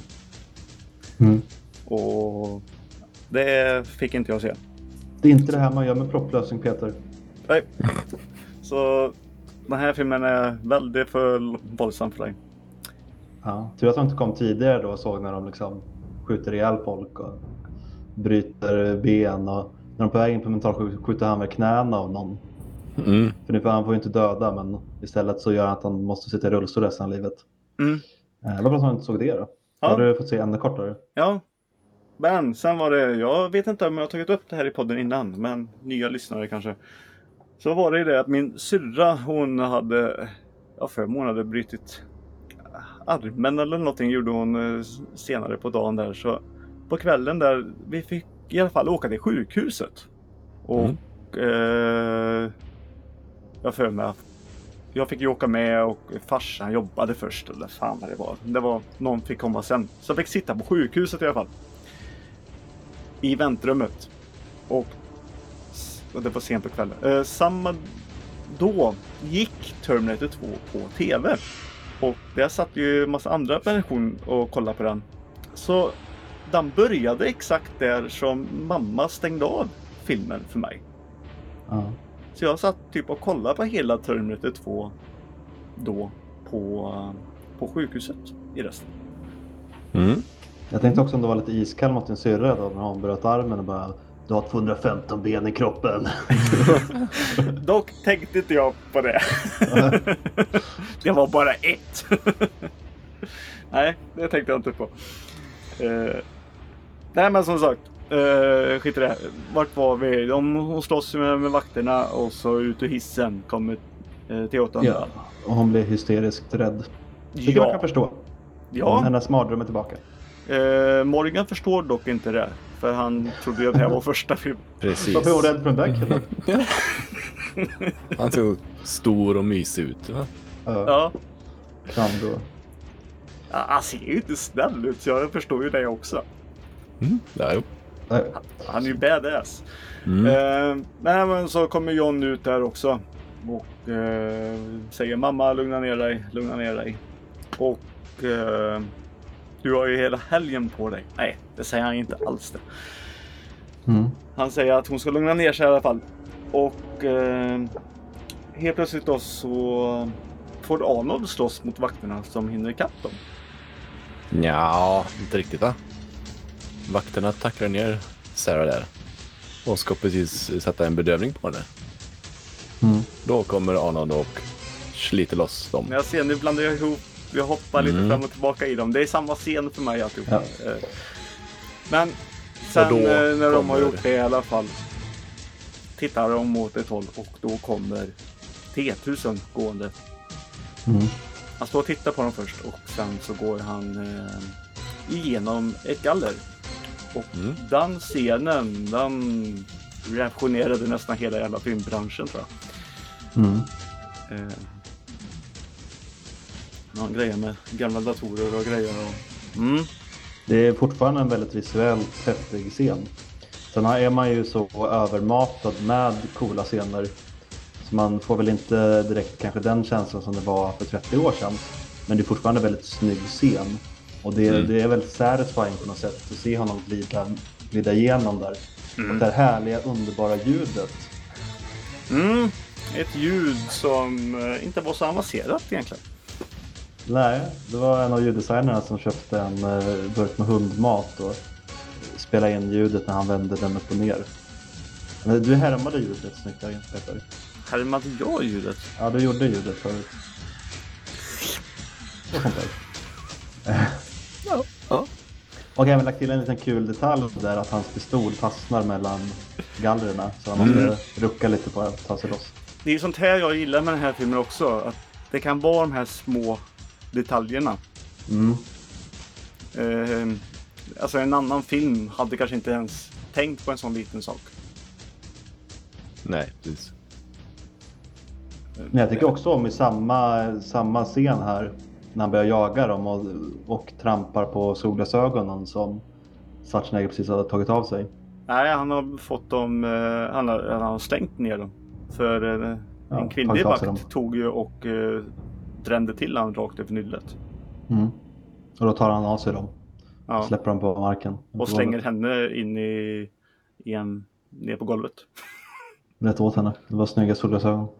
Och det fick inte jag se. Det är inte det här man gör med propplösning, Peter. Nej. Så den här filmen är väldigt för våldsam för dig. Ja, tur att de inte kom tidigare då och såg när de liksom skjuter ihjäl folk och bryter ben, och när de på väg in på mentalsjukhus skjuter han med knäna av någon. För nu får han ju inte döda, men istället så gör han att han måste sitta i rullstol resten av livet. Vad bra att han inte såg det då. Ja. Har du fått se ännu kortare? Ja. Men sen var det, jag vet inte om jag har tagit upp det här i podden innan, men nya lyssnare kanske. Så var det det att min syrra, hon hade, hon hade brytit armen eller någonting, gjorde hon senare på dagen där. Så på kvällen där, vi fick i alla fall åka till sjukhuset. Och jag fick ju åka med, och farsan jobbade först, eller fan vad det var. Det var, någon fick komma sen. Så jag fick sitta på sjukhuset i alla fall. I väntrummet. Och det var sent på kvällen. Samma då gick Terminator 2 på tv. Och där satt ju en massa andra människor och kollade på den. Så den började exakt där som mamma stängde av filmen för mig. Så jag satt typ och kollade på hela Terminator 2 då på sjukhuset i resten. Jag tänkte också om det var lite iskall mot din syrra då, när hon bröt armen och bara, du har 215 ben i kroppen. Dock tänkte inte jag på det. Det var bara ett. Nej, det tänkte jag inte på. Nej, men som sagt, skit i det. Vart var vi? Hon slåss med vakterna och så ut ur hissen kommer T800. Ja, och hon blir hysteriskt rädd. Det man kan förstå. Ja. Hennes mardröm är tillbaka. Morgan förstår dock inte det. För han trodde ju att det här var första film. Precis. Varför är hon rädd för den där killen? Han såg stor och mysig ut, va? Ja. Kan då. Ja, han ser ju inte snäll ut, så jag förstår ju det också. Ja, jo. Han är ju badass. Nej, men så kommer John ut där också. Och säger, mamma, lugna ner dig. Och du har ju hela helgen på dig. Nej, det säger han inte alls det. Han säger att hon ska lugna ner sig i alla fall. Och helt plötsligt då så får Arnold slåss mot vakterna som hinner ikapp dem. Ja, inte riktigt, va? Vakterna tacklar ner Sarah där. Och ska precis sätta en bedövning på henne. Då kommer Arnold och sliter loss dem. Jag ser, nu blandar jag ihop. Vi hoppar lite fram och tillbaka i dem. Det är samma scen för mig alltihop. Ja. Men sen när de har gjort det i alla fall, tittar de mot ett håll och då kommer T-1000 gående. Han står och tittar på dem först och sen så går han igenom ett galler. Och den scenen, den reaktionerade nästan hela jävla filmbranschen, tror jag. Han grejer med gamla datorer och grejer. Det är fortfarande en väldigt visuellt häftig scen. Sen är man ju så övermatad med coola scener. Så man får väl inte direkt kanske den känslan som det var för 30 år sedan. Men det är fortfarande en väldigt snygg scen. Och det är väldigt satisfying på något sätt att se honom glida igenom där. Och det här härliga, underbara ljudet. Ett ljud som inte var så avancerat egentligen. Nej, det var en av ljuddesignerna som köpte en burk med hundmat och spelade in ljudet när han vände den upp och ner. Men du härmade ljudet rätt snyggt där, Peter. Härmade jag ljudet? Ja, du gjorde ljudet förut. Och sånt där. Ja. Och jag har även lagt till en liten kul detalj där, att hans pistol fastnar mellan gallrerna. Så han måste rucka lite på att ta sig loss. Det är ju sånt här jag gillar med den här filmen också. Att det kan vara de här små detaljerna. Alltså en annan film hade kanske inte ens tänkt på en sån liten sak. Nej, precis. Men jag tycker också om i samma scen här när han börjar jaga dem och trampar på solglasögonen som Schwarzenegger precis hade tagit av sig. Nej, han har fått dem, han har stängt ner dem. För en kvinnlig vakt tog ju och drände till han rakt över nyllet. Mm. Och då tar han av sig dem. Ja. Släpper dem på marken. Och slänger henne in ner på golvet. Rätt åt henne. Det var snygga solglasögon.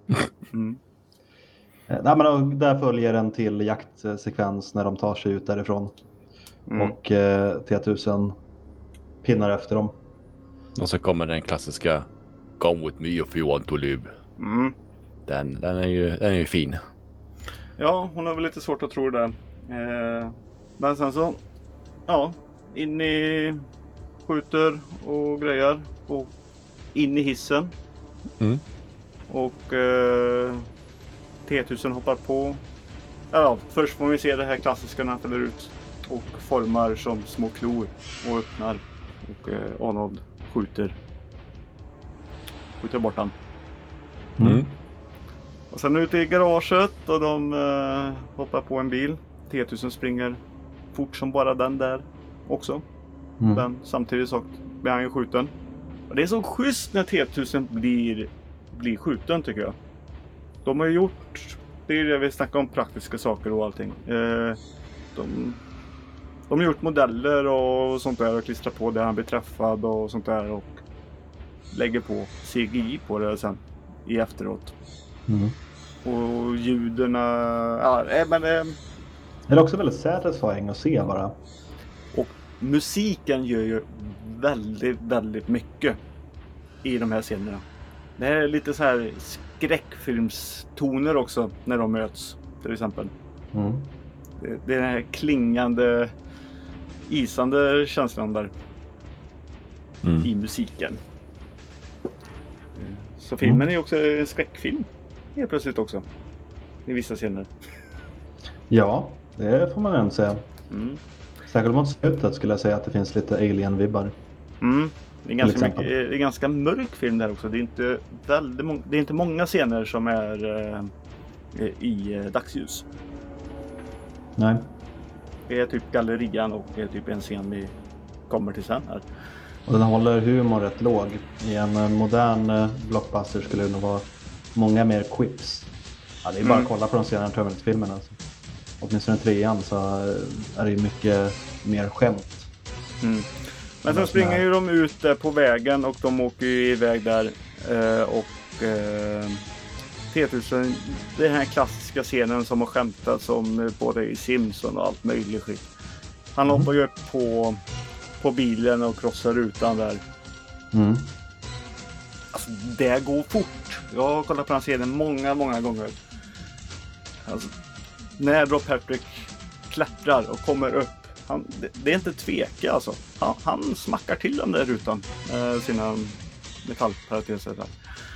Nej, men där följer en till jaktsekvens när de tar sig ut därifrån. Och T-1000 pinnar efter dem. Och så kommer den klassiska Come with me if you want to live. Den är ju fin. Ja, hon har väl lite svårt att tro det. Men sen så, ja, in i skjuter och grejer och in i hissen. Och T-1000 hoppar på. Ja, först får vi se det här klassiska när han fäller ut och formar som små klor och öppnar. Och Arnold skjuter bort han. Och sen ut i garaget och de hoppar på en bil. T-1000 springer fort som bara den där också. Men samtidigt så blir han ju skjuten. Och det är så schysst när T-1000 blir skjuten, tycker jag. De har ju gjort, det är det vi snackar om, praktiska saker och allting. De har gjort modeller och sånt där och klistrat på där han blir träffad och sånt där och lägger på CGI på det sen i efteråt. Och ljuden, men det är också väldigt satisfying att se bara. Och musiken gör ju väldigt, väldigt mycket i de här scenerna. Det här är lite så här skräckfilmstoner också när de möts, till exempel. Det är den här klingande, isande känslan där i musiken. Så filmen är också en skräckfilm helt plötsligt också i vissa scener. Ja, det får man ändå säga. Särskilt mot slutet skulle jag säga att det finns lite alien-vibbar. Det är en ganska mörk film där också. Det är inte många scener som är i dagsljus. Nej. Det är typ gallerian och det är typ en scen vi kommer till sen här. Och den håller humor rätt låg. I en modern blockbuster skulle det nog vara många mer quips. Ja, det är bara att kolla på de senare Terminator-filmerna. Alltså. Åtminstone 3:an så är det ju mycket mer skämt. Men sen springer ju de ut på vägen och de åker ju iväg där. T-1000, den här klassiska scenen som har skämtats om både i Simpson och allt möjligt skit. Han hoppar ju upp på bilen och krossar rutan där. Alltså, det går fort. Jag har kollat på den scenen många gånger. Alltså, när Rob Patrick klättrar och kommer upp. Det är inte tveka alltså. Han smackar till den där rutan. Sina metallparateser där.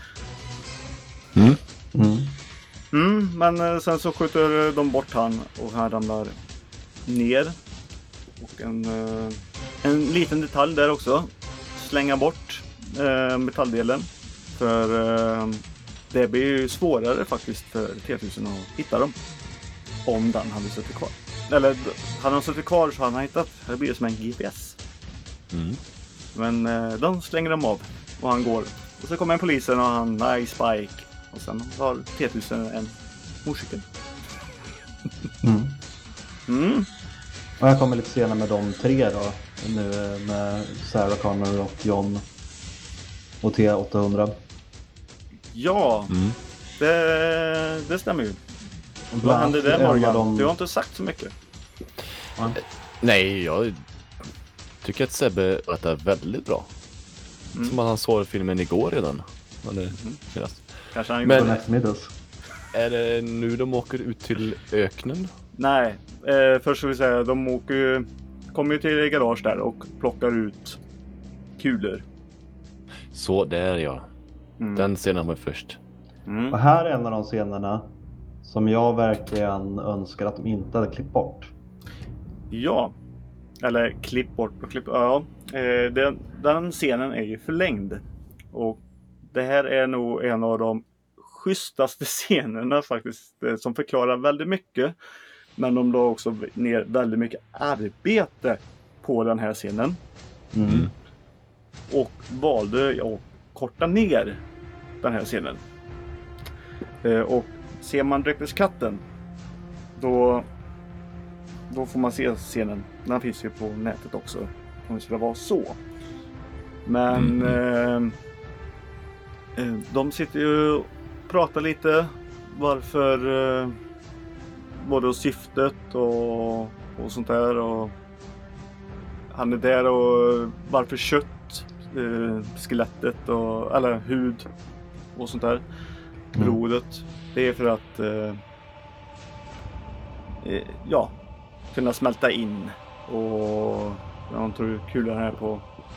Men sen så skjuter de bort han och han ramlar ner. Och en liten detalj där också. Slänga bort metalldelen. För det blir ju svårare faktiskt för T-1000 att hitta dem. Om den hade suttit kvar. Eller hade han suttit kvar så hade han hittat. Det blir som en GPS. Men de slänger dem av. Och han går. Och så kommer en polisen och han, nej, Spike. Och sen har T-1000 en motorcykel. Och jag kommer lite senare med de tre då. Nu med Sarah Connor och John. Och T-800. Ja, det stämmer ju. Vad hände där, Morgan? Du har inte sagt så mycket. Nej, jag tycker att Sebbe berättar väldigt bra. Som att han såg filmen igår redan. Kanske han Men eftermiddags. Är det nu de åker ut till öknen? Nej, först ska vi säga de kommer ju till garage där och plockar ut kulor. Så där, ja. Den scenen var först. Och här är en av de scenerna som jag verkligen önskar att de inte hade klippt bort. Ja, eller klipp bort och klipp. Ja, den scenen är ju förlängd. Och det här är nog en av de schysstaste scenerna faktiskt, som förklarar väldigt mycket. Men de la också ner väldigt mycket arbete på den här scenen. Mm. Och valde att korta ner den här scenen. Och ser man Director's Cutten, då får man se scenen. Den finns ju på nätet också, om det skulle vara så. Men de sitter ju och pratar lite varför, både syftet och sånt där, och han är där, och varför kött, skelettet och eller hud och sånt där, blodet, det är för att kunna smälta in. Och jag tror kulan här på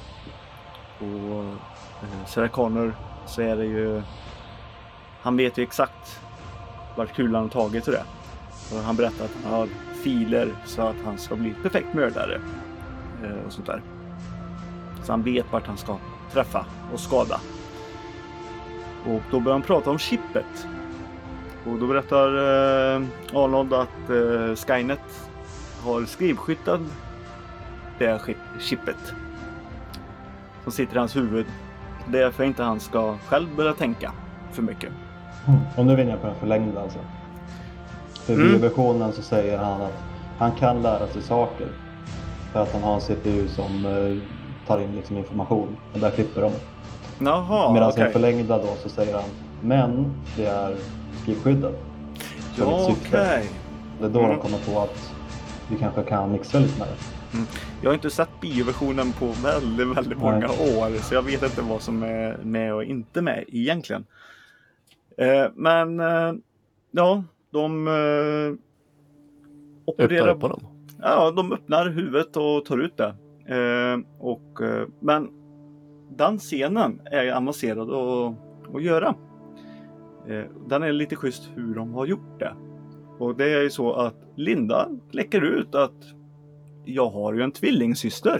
Sarah Connor, så är det ju, han vet ju exakt vart kulan har tagit det. Och han berättar att han har filer så att han ska bli perfekt mördare och sånt där. Så han vet vart han ska träffa och skada. Och då börjar han prata om chippet. Och då berättar Arnold att Skynet har skrivskyttat det chippet som sitter i hans huvud. Därför inte han ska själv börja tänka för mycket. Och nu vinner jag på den förlängda alltså. För i versionen så säger han att han kan lära sig saker. För att han har en CPU som tar in liksom information. Och där klipper de. Jaha, medan okej. den förlängda då så säger han, men det är skrivskyddat. Ja, okej. Det är då de kommer på att vi kanske kan mixa lite med det. Jag har inte sett bioversionen på väldigt, väldigt många år. Så jag vet inte vad som är med och inte med egentligen. Men ja, de opererar Öppnar på dem. Ja, de öppnar huvudet och tar ut det. Men den scenen är avancerad att göra. Den är lite schysst hur de har gjort det. Och det är ju så att Linda läcker ut att jag har ju en tvillingsyster.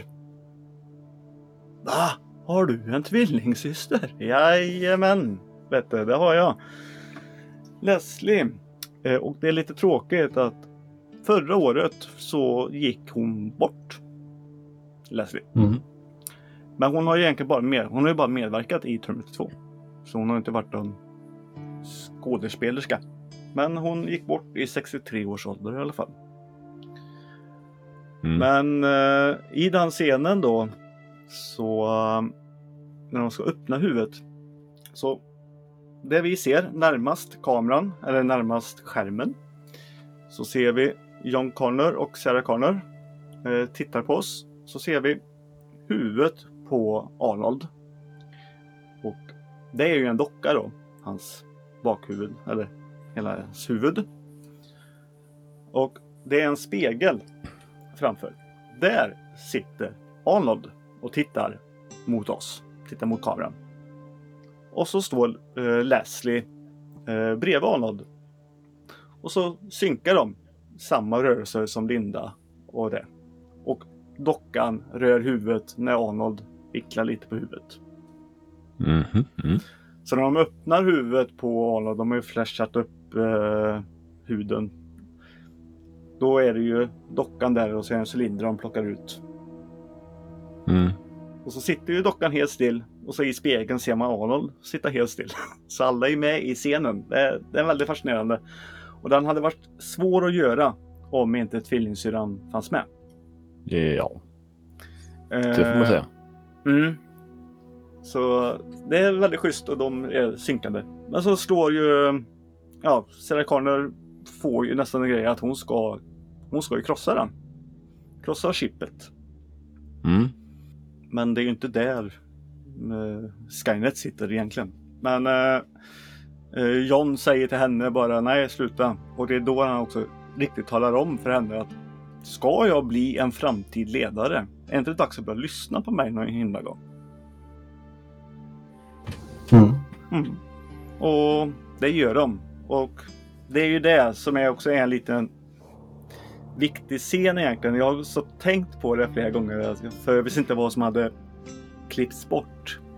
Va? Har du en tvillingsyster? Jajamän, vet du, det har jag. Leslie. Och det är lite tråkigt att förra året så gick hon bort. Leslie. Men hon har ju egentligen bara medverkat i Terminator 2. Så hon har inte varit en skådespelerska. Men hon gick bort i 63 års ålder i alla fall. Men i den scenen då, så när de ska öppna huvudet, så det vi ser närmast kameran, eller närmast skärmen, så ser vi John Connor och Sarah Connor tittar på oss. Så ser vi huvudet på Arnold. Och det är ju en docka då, hans bakhuvud, eller hela hans huvud. Och det är en spegel framför. Där sitter Arnold och tittar mot oss. Tittar mot kameran. Och så står Leslie bredvid Arnold. Och så synkar de samma rörelser som Linda och det. Och dockan rör huvudet när Arnold vicklar lite på huvudet. Så när de öppnar huvudet på Arnold, de har ju flashat upp huden. Då är det ju dockan där och så är det en cylinder de plockar ut. Och så sitter ju dockan helt still. Och så i spegeln ser man Arnold sitta helt still. Så alla är med i scenen. Det är väldigt fascinerande. Och den hade varit svår att göra om inte tvillingsyrran fanns med. Ja, det får man säga. Så det är väldigt schysst och de är synkade. Men så slår ju Sarah Connor får ju nästan en grej att hon ska ju krossa den. Krossa chippet. Men det är ju inte där Skynet sitter egentligen. Men John säger till henne bara nej, sluta. Och det är då han också riktigt talar om för henne att ska jag bli en framtid ledare? Är inte det dags att börja lyssna på mig någon himla gång? Och det gör de. Och det är ju det som är också en liten viktig scen egentligen. Jag har så tänkt på det flera gånger. För jag visste inte vad som hade klippts bort.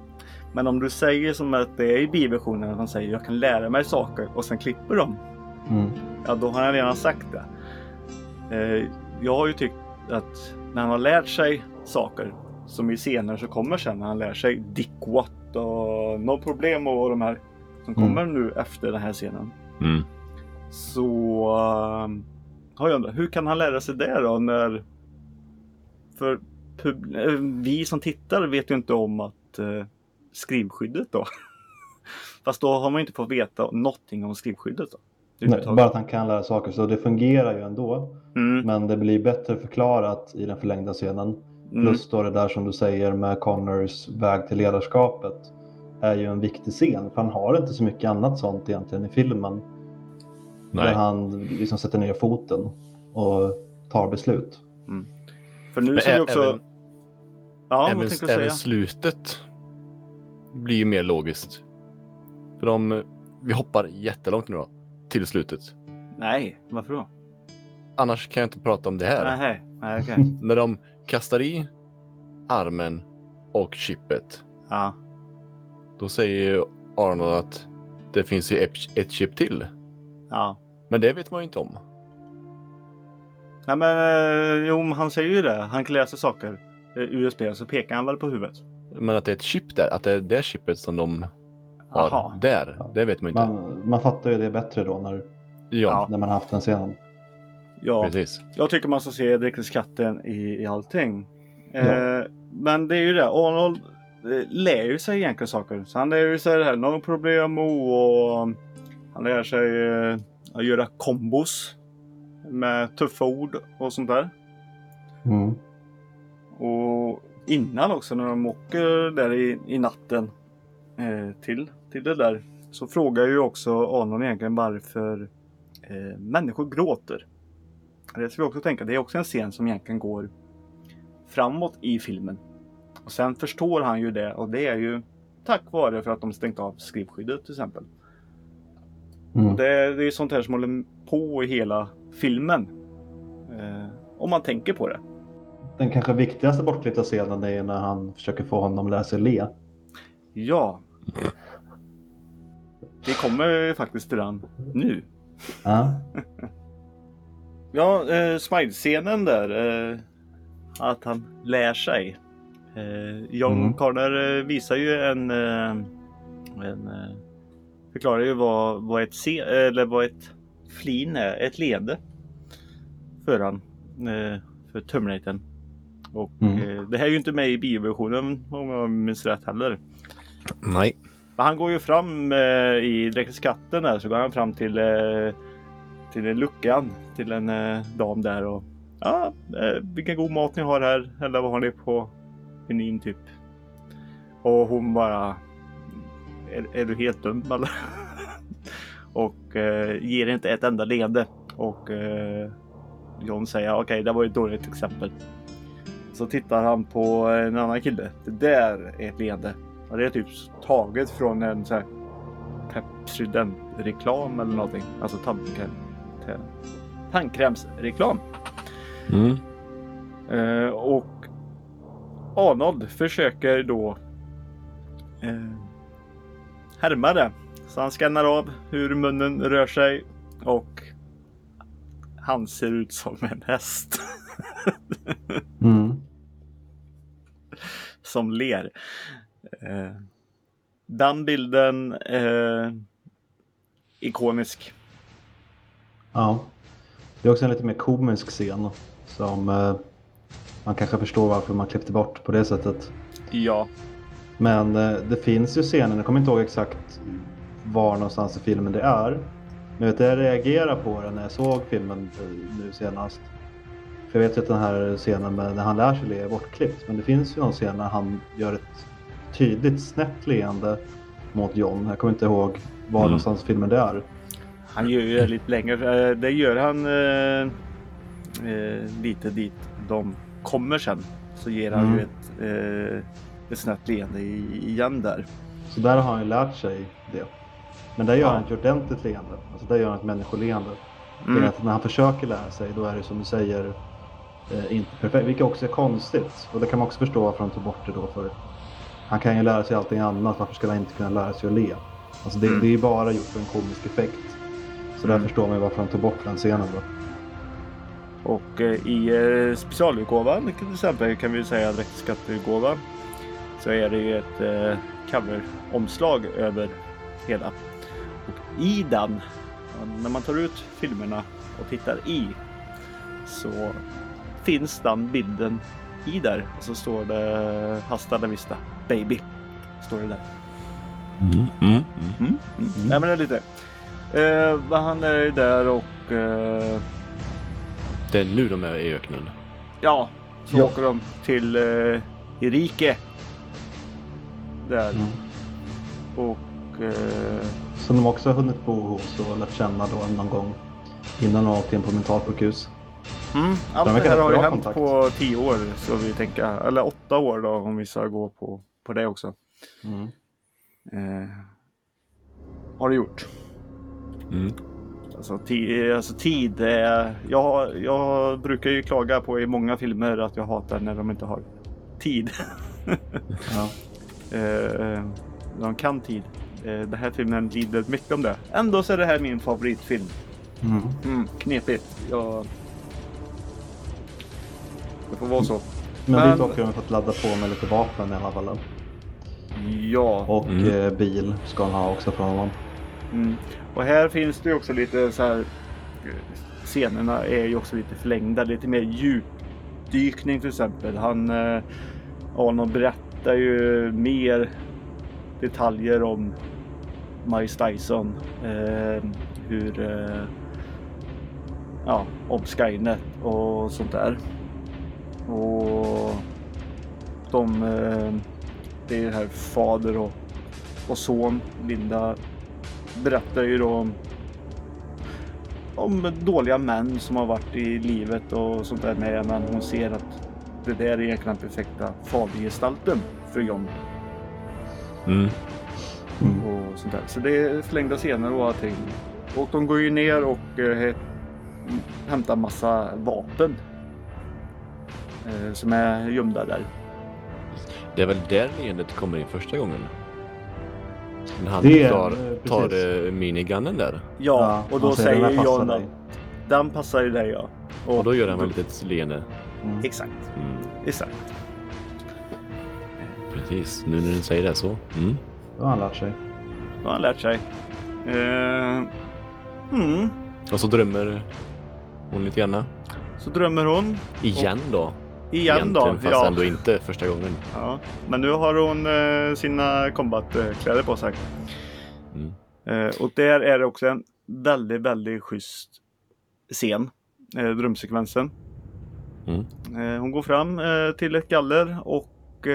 Men om du säger som att det är i biversionen att han säger jag kan lära mig saker och sen klipper de. Ja, då har han redan sagt det. Jag har ju tyckt att när han har lärt sig saker som i scener så kommer sen när han lär sig Dick Watt och No Problem och de här som kommer nu efter den här scenen. Så har jag undrat, hur kan han lära sig det då när för vi som tittar vet ju inte om att skrivskyddet då. Fast då har man inte fått veta någonting om skrivskyddet då. Nej, bara att han kan lära saker, så det fungerar ju ändå. Men det blir bättre förklarat i den förlängda scenen. Plus då det där som du säger med Connors väg till ledarskapet är ju en viktig scen. För han har inte så mycket annat sånt egentligen i filmen. Nej. Där han liksom sätter ner foten och tar beslut. För nu ser vi också... Även slutet blir ju mer logiskt. För vi hoppar jättelångt nu då. Till slutet. Nej, varför då? Annars kan jag inte prata om det här. Nej, okej. När de kastar i armen och chippet. Ja. Då säger ju Arnold att det finns ju ett chip till. Ja. Men det vet man ju inte om. Nej men han säger ju det. Han kan läsa saker. USB, så pekar han väl på huvudet. Men att det är ett chip där. Att det är det chippet som de har där. Ja. Det vet man inte. Man fattar ju det bättre då när man haft den scenen. Ja, precis. Jag tycker man ska se dräkteskatten i allting. Men det är ju det. Arnold lär ju sig egentligen saker. Så han lär ju sig det här. No Problem och han lär sig att göra kombos med tuffa ord och sånt där. Och innan också när de åker där i natten till det där så frågar ju också Arnold egentligen varför människor gråter. Det ska vi också tänka. Det är också en scen som egentligen går framåt i filmen. Och sen förstår han ju det. Och det är ju tack vare för att de stängt av skrivskyddet till exempel. Och det är ju sånt här som håller på i hela filmen. Om man tänker på det. Den kanske viktigaste bortklippta scenen är när han försöker få honom lära sig le. Ja. Vi kommer faktiskt till den nu. Ja, Smile-scenen där. Att han lär sig. John Connor visar ju förklarar ju vad ett flin är. Ett leende. För han. För Terminatorn. Och det här är ju inte med i bioversionen om jag minns rätt heller. Nej. Men han går ju fram i dräkteskatten där, så går han fram till luckan till en dam där och vilken god mat ni har här, eller vad har ni på menyn typ. Och hon bara är du helt dum eller? Och ger inte ett enda leende. Och John säger okej, det var ett dåligt exempel. Så tittar han på en annan kille. Det där är ett leende. Och det är typ taget från en så här Pepsodent-reklam eller någonting. Alltså tandkrämsreklam. Och Arnold försöker då härma det. Så han skannar av hur munnen rör sig och han ser ut som en häst. Som ler. Den bilden ikonisk. Ja. Det är också en lite mer komisk scen som man kanske förstår varför man klippte bort på det sättet. Ja. Men det finns ju scener, jag kommer inte ihåg exakt var någonstans i filmen det är. Men jag reagerade på det när jag såg filmen nu senast. För jag vet ju att den här scenen när han lär sig le är bortklippt. Men det finns ju någon scen när han gör ett tydligt snett leende mot John. Jag kommer inte ihåg var någonstans i filmen det är. Han gör ju lite längre. Det gör han lite dit de kommer sen. Så ger han ju ett snett leende igen där. Så där har han ju lärt sig det. Men där gör han ett ordentligt leende. Alltså där gör han ett människoleende. När han försöker lära sig, då är det som du säger inte perfekt. Vilket också är konstigt. Och det kan man också förstå varför han tog bort det då för Han kan ju lära sig allting annat, varför ska han inte kunna lära sig att le? Alltså det är ju bara gjort för en komisk effekt. Så där förstår man ju varför han tog bort den scenen då. Och i specialutgåvan till exempel kan vi säga direktskatteutgåvan, så är det ju ett coveromslag över hela. Och i den, när man tar ut filmerna och tittar i, så finns den bilden i där. Och så står det Hasta la vista baby. Står det där. Nej, men det är lite. Han är ju där och... Det är nu de är i öknen. Ja, så åker de till Erike. Där. Och... Som de också har hunnit bo hos och lärt känna då någon gång innan de åkte in på mentalsjukhus. Allt det här har ju hänt på 10 år, så vi tänker, eller 8 år då, om vi ska gå på det också. Har det gjort. Alltså tid är... Jag brukar ju klaga på i många filmer att jag hatar när de inte har tid. De kan tid. Den här filmen lider mycket om det. Ändå så är det här min favoritfilm. Knepigt. Det får vara så. Men dit åker de fått ladda på med lite vapen i alla fall. Ja. Och bil ska han ha också från honom. Och här finns det ju också lite så här, scenerna är ju också lite förlängda, lite mer djupdykning till exempel. Arnold berättar ju mer detaljer om Mike Tyson, om Skynet och sånt där. Och det är här fader och son, Linda, berättar ju då om dåliga män som har varit i livet och sånt där med, men hon ser att det där är egentligen den perfekta fadergestalten för John. Och sånt där. Så det är förlängda scener och allting. Och de går ju ner och hämtar massa vapen som är gömda där. Det är väl där leendet kommer in första gången. När han tar minigunnen där. Ja, och då säger John att den passar i dig, ja. Och då gör han väl ett leende. Exakt. Exakt. Precis, nu när du säger det så. Då har han lärt sig. Och så drömmer hon lite grann. Så drömmer hon. Igen då. Igen då, fast ändå inte första gången. Ja, men nu har hon sina combat-kläder på sig. Och där är det också en väldigt, väldigt schysst scen. Drömsekvensen. Hon går fram till ett galler och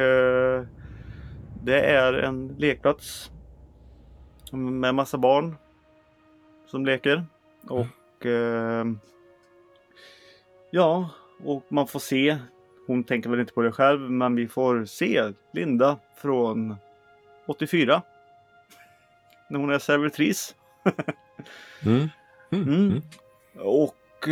det är en lekplats med massa barn som leker. Och och man får se, hon tänker väl inte på det själv, men vi får se Linda från 84 när hon är servitris. Och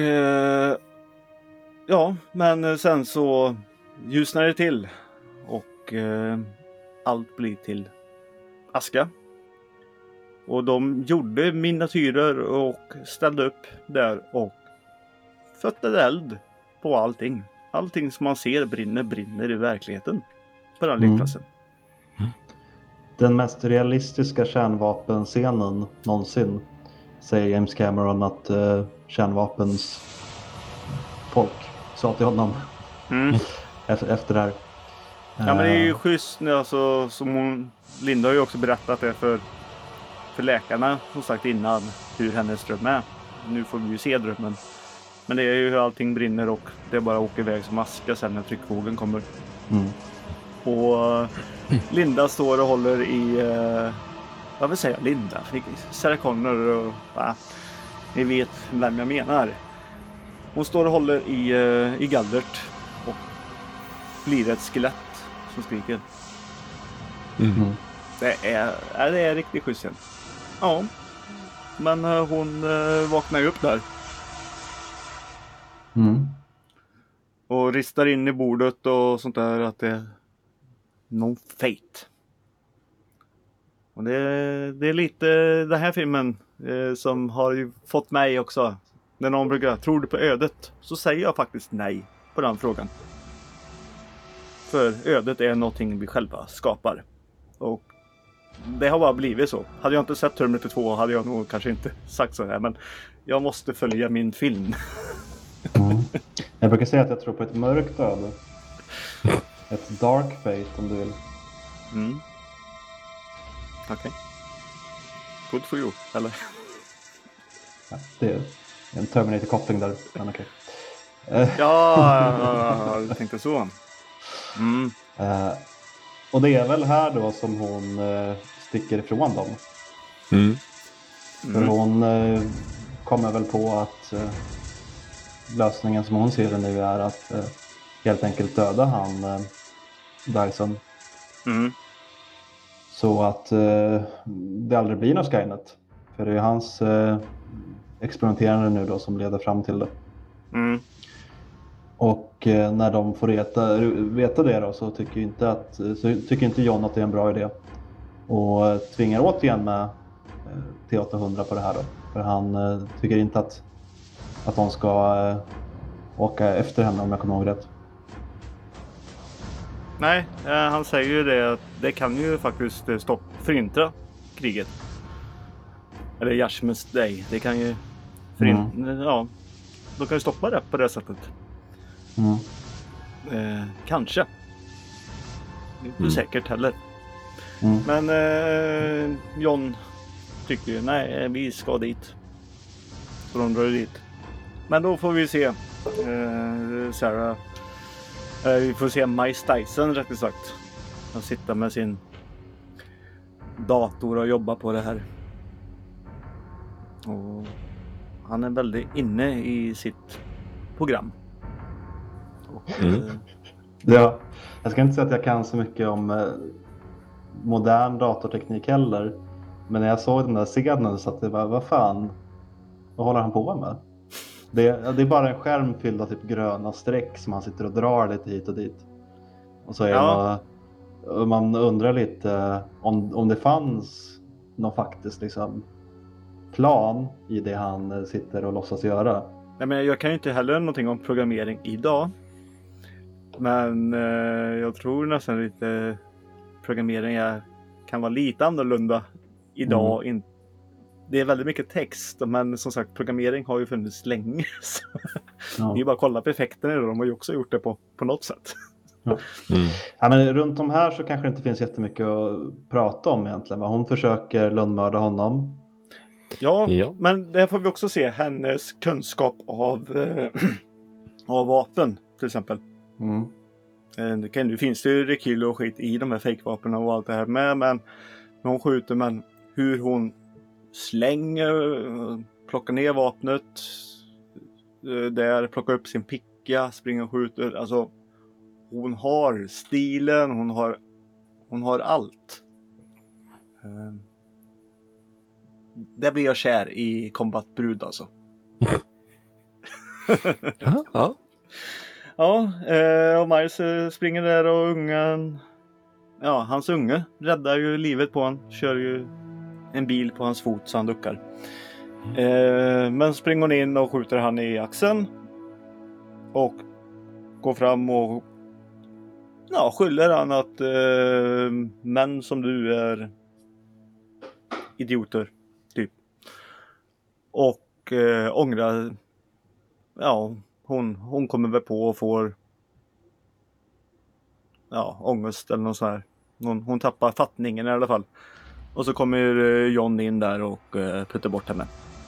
men sen så ljusnar det till och allt blir till aska. Och de gjorde miniatyrer och ställde upp där och fötte eld på allting. Allting som man ser brinner i verkligheten på den lekplatsen. Den mest realistiska kärnvapenscenen någonsin, säger James Cameron att kärnvapens folk sa till honom efter det här. Ja, men det är ju schysst nu, alltså, som Linda har ju också berättat det för läkarna, som sagt innan, hur hennes dröm är. Nu får vi ju se drömmen. Men det är ju hur allting brinner och det bara åker iväg som aska sen när tryckvågen kommer. Och Linda står och håller i... vad vill säga Linda? Sarah Connor och... ni vet vem jag menar. Hon står och håller i gallert och blir ett skelett som skriker. Det är riktigt schysst. Ja. Men hon vaknar ju upp där. Och ristar in i bordet och sånt där att det är någon fate. Och det är lite den här filmen som har ju fått mig också. När någon brukar, tror du på ödet? Så säger jag faktiskt nej på den frågan. För ödet är någonting vi själva skapar. Och det har bara blivit så. Hade jag inte sett Terminator 2 hade jag nog kanske inte sagt så här. Men jag måste följa min film. Jag brukar säga att jag tror på ett mörkt öde. Ett dark fate om du vill. Okej. Good for you, eller? Ja, det är en Terminator-koppling där. Men okej. Ja, jag tänkte så. Och det är väl här då som hon sticker ifrån dem. För hon kommer väl på att lösningen som hon ser det nu är att helt enkelt döda han Dyson. Så att det aldrig blir något Skynet. För det är hans experimenterande nu då som leder fram till det. Och när de får veta det då så tycker inte John att det är en bra idé. Och tvingar återigen med T800 på det här då. För han tycker inte att de ska åka efter henne om jag kommer ihåg rätt. Nej, han säger ju det att det kan ju faktiskt förintra kriget. Eller Judgment Day. Det kan ju ja, de kan ju stoppa det på det sättet. Kanske. Inte säkert heller. Men John tycker ju nej, vi ska dit. Så de drar dit. Men då får vi se Sarah. Vi får se Mike Tyson rätt sagt. Han sitter med sin dator och jobbar på det här. Och han är väldigt inne i sitt program. Och, ja, jag ska inte säga att jag kan så mycket om modern datorteknik heller. Men när jag såg den där scenen så att det var, vad håller han på med? Det är bara en skärm fylld av typ gröna streck som han sitter och drar lite hit och dit. Och så är man undrar lite om det fanns någon faktisk liksom plan i det han sitter och låtsas göra. Nej, men jag kan ju inte heller någonting om programmering idag. Men jag tror nästan lite programmering kan vara lite annorlunda idag. Det är väldigt mycket text, men som sagt programmering har ju funnits länge. Ja. Det är bara att kolla på effekterna idag. De har ju också gjort det på något sätt. Ja. Ja, men runt om här så kanske det inte finns jättemycket att prata om egentligen. Hon försöker lönnmörda honom. Ja, men där får vi också se hennes kunskap av vapen till exempel. Det finns ju rekyl och skit i de här fejkvapnen och allt det här med, men när hon skjuter, men hur hon slänger, plockar ner vapnet där, plockar upp sin picka, springer och skjuter, alltså hon har stilen, hon har allt. Där blir jag kär i Combat Brud alltså. Ja, och Miles springer där och hans unge räddar ju livet på han. Kör ju en bil på hans fot så han duckar. Men springer hon in och skjuter han i axeln. Och går fram och skyller han att män som du är idioter typ. Och ångrar. Ja, hon kommer väl på och får ångest eller något så här. Hon tappar fattningen i alla fall. Och så kommer John in där och puttar bort henne.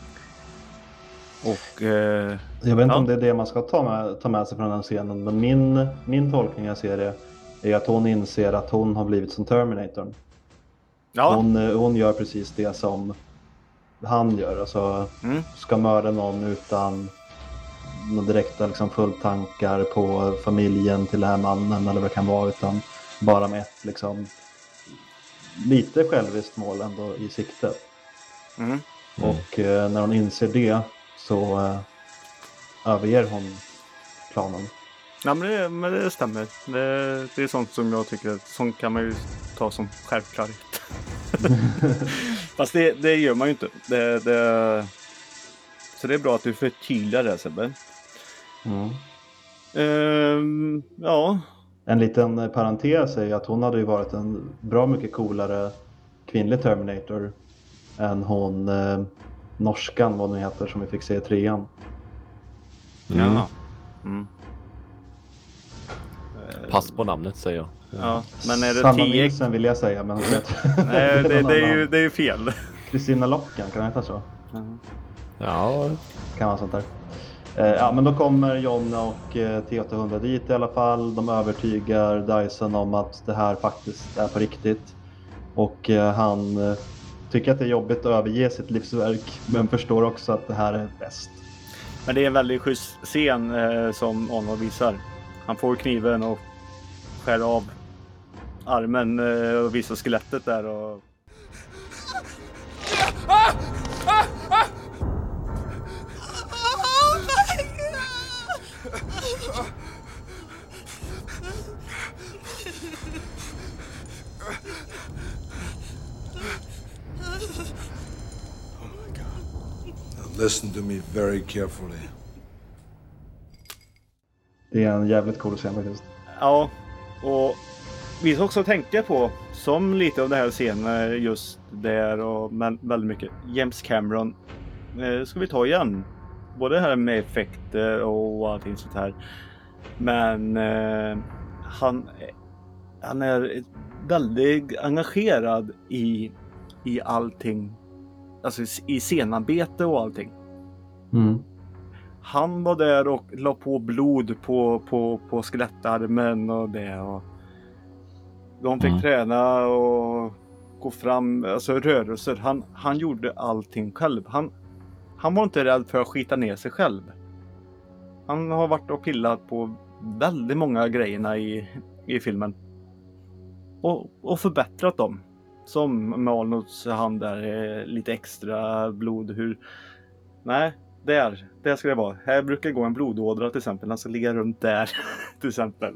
Och jag vet inte om det är det man ska ta med sig från den scenen, men min tolkning jag ser det är att hon inser att hon har blivit som Terminator. Ja. Hon gör precis det som han gör, alltså ska mörda någon utan några direkta liksom fulltankar på familjen till den här mannen eller vad det kan vara, utan bara med ett liksom lite själviskt mål ändå i sikte. Och när hon inser det så överger hon planen. Ja, men det stämmer. Det är sånt som jag tycker, sånt kan man ju ta som självklarhet. Fast det gör man ju inte. Så det är bra att du förtydligar det, Sebbe. Ja. En liten parentes är att hon hade ju varit en bra mycket coolare kvinnlig Terminator än hon norskan, vad hon heter, som vi fick se i 3:an. Ja. Pass på namnet, säger jag. Ja, men är det Sanna 10? Nilsen vill jag säga, men Nej, det är ju fel. Kristina Locken, kan det heta så? Ja, Kan vara sånt där. Ja, men då kommer John och T800 dit i alla fall. De övertygar Dyson om att det här faktiskt är på riktigt. Och han tycker att det är jobbigt att överge sitt livsverk, men förstår också att det här är bäst. Men det är en väldigt schysst scen som Arnold visar. Han får kniven och skär av armen och visar skelettet där. Och... Listen to me very carefully. Det är en jävligt cool scen faktiskt. Ja, och vi ska också tänka på, som lite av det här scenen just där, och men väldigt mycket James Cameron ska vi ta igen. Både det här med effekter och allting sånt här. Men han är väldigt engagerad i allting. Alltså i scenarbete och allting. Han var där och la på blod på skelettarmen och det. Och de fick träna och gå fram, alltså rörelser. Han gjorde allting själv. Han var inte rädd för att skita ner sig själv. Han har varit och pillat på väldigt många grejerna i filmen. Och förbättrat dem. Som med Arnolds hand där, lite extra blod. Nej, där ska det vara. Här brukar gå en blodådra till exempel. Den ska ligga runt där till exempel.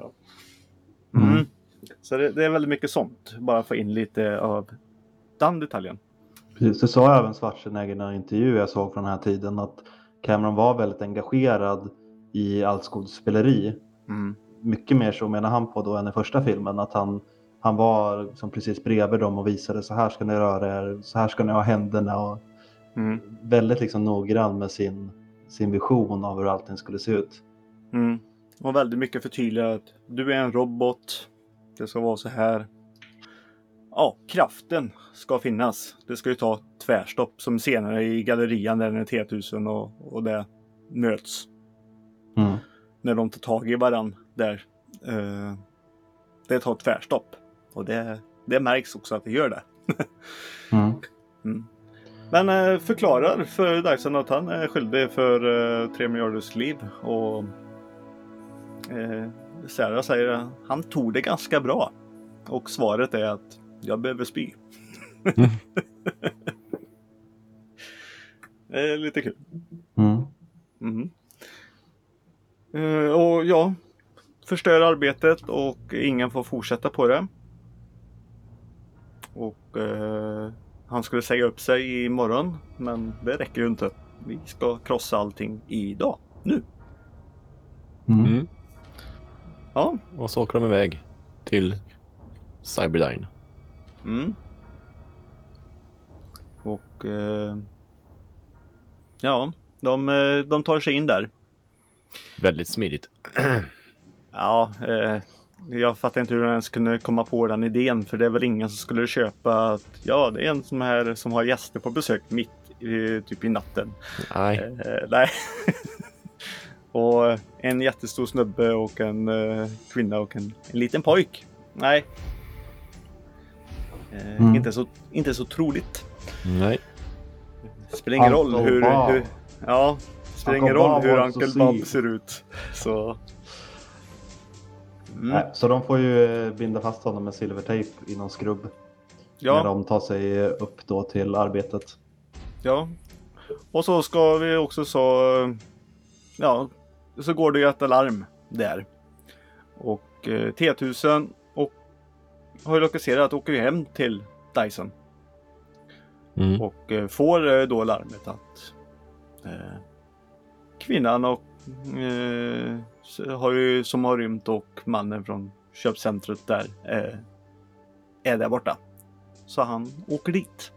Så det är väldigt mycket sånt. Bara få in lite av den detaljen. Precis, det sa även Schwarzenegger i en intervju jag såg från den här tiden, att Cameron var väldigt engagerad i allt skådespeleri. Mycket mer så menar han på då än i första filmen, att han var liksom precis bredvid dem och visade så här ska ni röra er, så här ska ni ha händerna, och väldigt liksom noggrann med sin vision av hur allting skulle se ut. Och väldigt mycket förtydligat. Du är en robot. Det ska vara så här. Ja, kraften ska finnas. Det ska ju ta tvärstopp som senare i gallerian där den är T1000 och det möts. När de tar tag i varann där. Det tar tvärstopp. Och det märks också att det gör det. Men förklarar för Dyson att han är skyldig för 3 miljarders liv. Och Sarah säger att han tog det ganska bra. Och svaret är att jag behöver spy. Det är lite kul. Och ja, förstör arbetet och ingen får fortsätta på det. Och han skulle säga upp sig imorgon, men det räcker ju inte. Vi ska krossa allting idag, nu. Ja. Och så åker de iväg till Cyberdyne. Och ja, de tar sig in där. Väldigt smidigt. Ja, jag fattar inte hur de ens kunde komma på den idén, för det är väl ingen som skulle köpa att ja, det är en som här som har gäster på besök mitt typ i natten. Nej. Nej. Och en jättestor snubbe och en kvinna och en liten pojk. Nej. Inte så troligt. Nej. Spelar ingen roll hur spelar ingen roll hur Uncle Bob ser ut. Så Nej, så de får ju binda fast honom med silvertejp i någon skrubb. När de tar sig upp då till arbetet. Ja. Och så ska vi också så går det ju ett alarm där. Och T1000 och har ju lokaliserat att åka hem till Dyson. Och får då larmet att kvinnan och som har rymt och mannen från köpcentret där är där borta. Så han åker dit.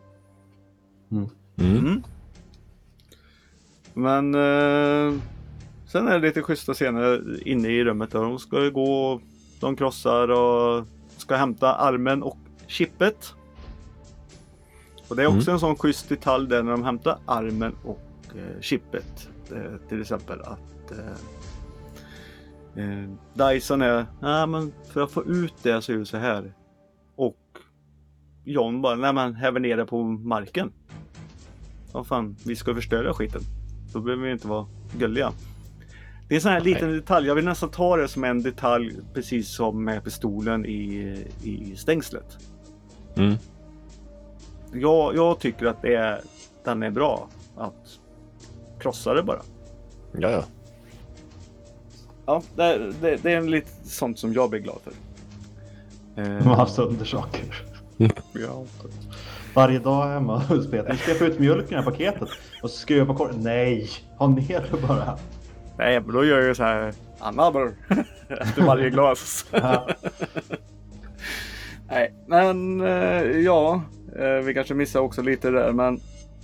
Men sen är det lite schyssta scener inne i rummet där de ska gå, de krossar och ska hämta armen och chippet. Och det är också en sån schysst detalj där när de hämtar armen och chippet. Till exempel att Dyson är, men för att få ut det så är det så här. Och John bara, nej men häver ner det på marken. Ja fan, vi ska förstöra skiten. Då behöver vi inte vara gulliga. Det är en sån här liten detalj. Jag vill nästan ta det som en detalj, precis som med pistolen i stängslet. Jag tycker att den är bra. Att krossa det bara. Ja. Ja, det är en lite sånt som jag blir glad för. Man har sönder saker. Ja. Varje dag hemma hos Peter. Ska jag få ut mjölken i det här paketet? Och så skruva på korten. Nej, ha ner det bara. Nej, men då gör jag så här another efter varje glas. Nej, men vi kanske missar också lite där, men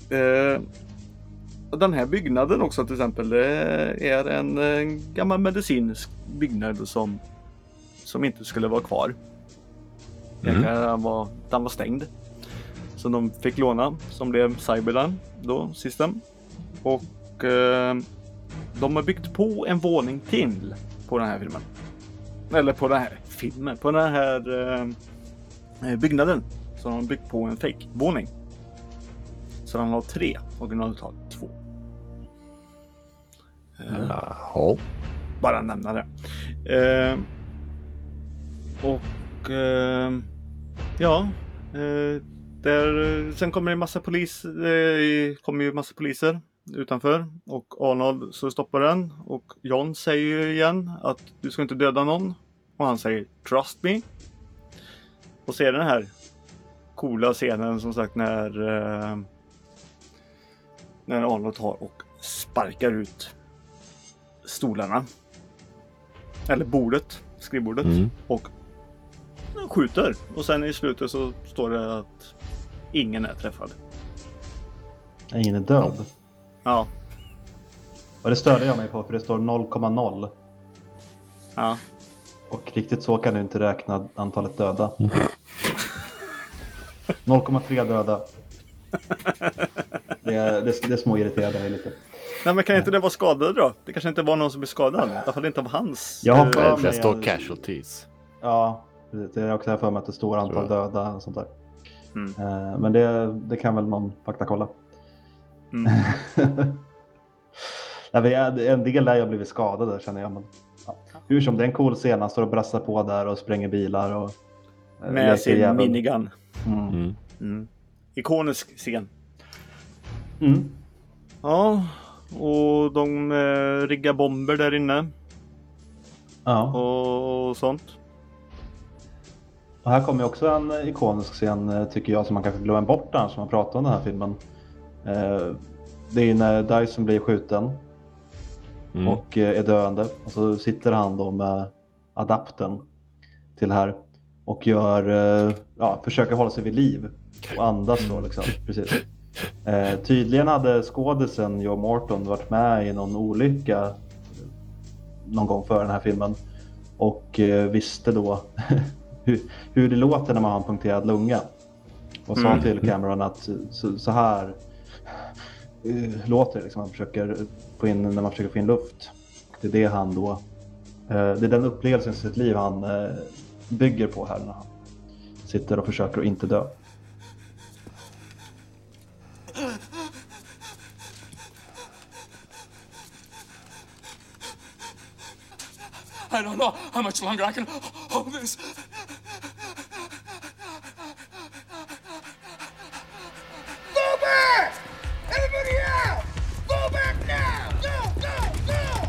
den här byggnaden också till exempel, det är en gammal medicinsk byggnad som inte skulle vara kvar. Den var stängd. Så de fick låna, som blev Cyberland då, System. Och de har byggt på en våning till på den här filmen. Eller på den här filmen, på den här byggnaden. Så de har byggt på en fake-våning. Så de har 3, originalt har 2. Bara nämna det. Sen kommer det massa massa poliser utanför och Arnold så stoppar den och John säger ju igen att du ska inte döda någon och han säger trust me. Och ser den här coola scenen som sagt när Arnold tar och sparkar ut stolarna eller skrivbordet och skjuter. Och sen i slutet så står det att ingen är träffad. Ingen är död. Ja. Och det störde jag mig på, för det står 0,0. Ja. Och riktigt så kan du inte räkna antalet döda. 0,3 döda. Det små irriterade mig lite. Nej, men kan inte det vara skadade då? Det kanske inte var någon som blev skadad. I alla fall inte av hans. Det står casualties. Ja, det är också här för mig att det står antal döda och sånt där. Men det kan väl någon fakta kolla. En del där jag blivit skadad där, känner jag. Men, hur som, det är en cool scen. Han står och brassar på där och spränger bilar. Och, med sin minigun. Ikonisk scen. Ja, och de riggar bomber där inne. Ja. Och sånt. Och här kommer också en ikonisk scen, tycker jag, som man kanske glömmer bort där, som man pratar om den här filmen. Det är när Dyson blir skjuten och är döende. Och så sitter han då med adaptern till här och försöker hålla sig vid liv och andas då liksom. Precis. Tydligen hade skådisen Joe Morton varit med i någon olycka någon gång före den här filmen och visste då hur det låter när man har en punkterad lunga. Och sa till Cameron att så här låter det liksom, när man försöker få in luft. Det är det han då, det är den upplevelsen i sitt liv han bygger på här när han sitter och försöker att inte dö. I don't know how much longer I can hold this. Go back! Everybody out! Go back now! Go, go, go!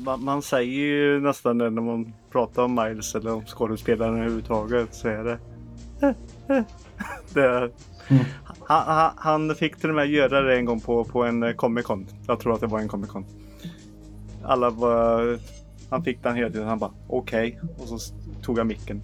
man säger ju nästan när man pratar om Miles eller om skådespelaren överhuvudtaget så är det... Han fick till och med göra det en gång på en Comic-Con. Jag tror att det var en Comic-Con. Han fick den hela tiden. Han bara okej. Och så tog han micken.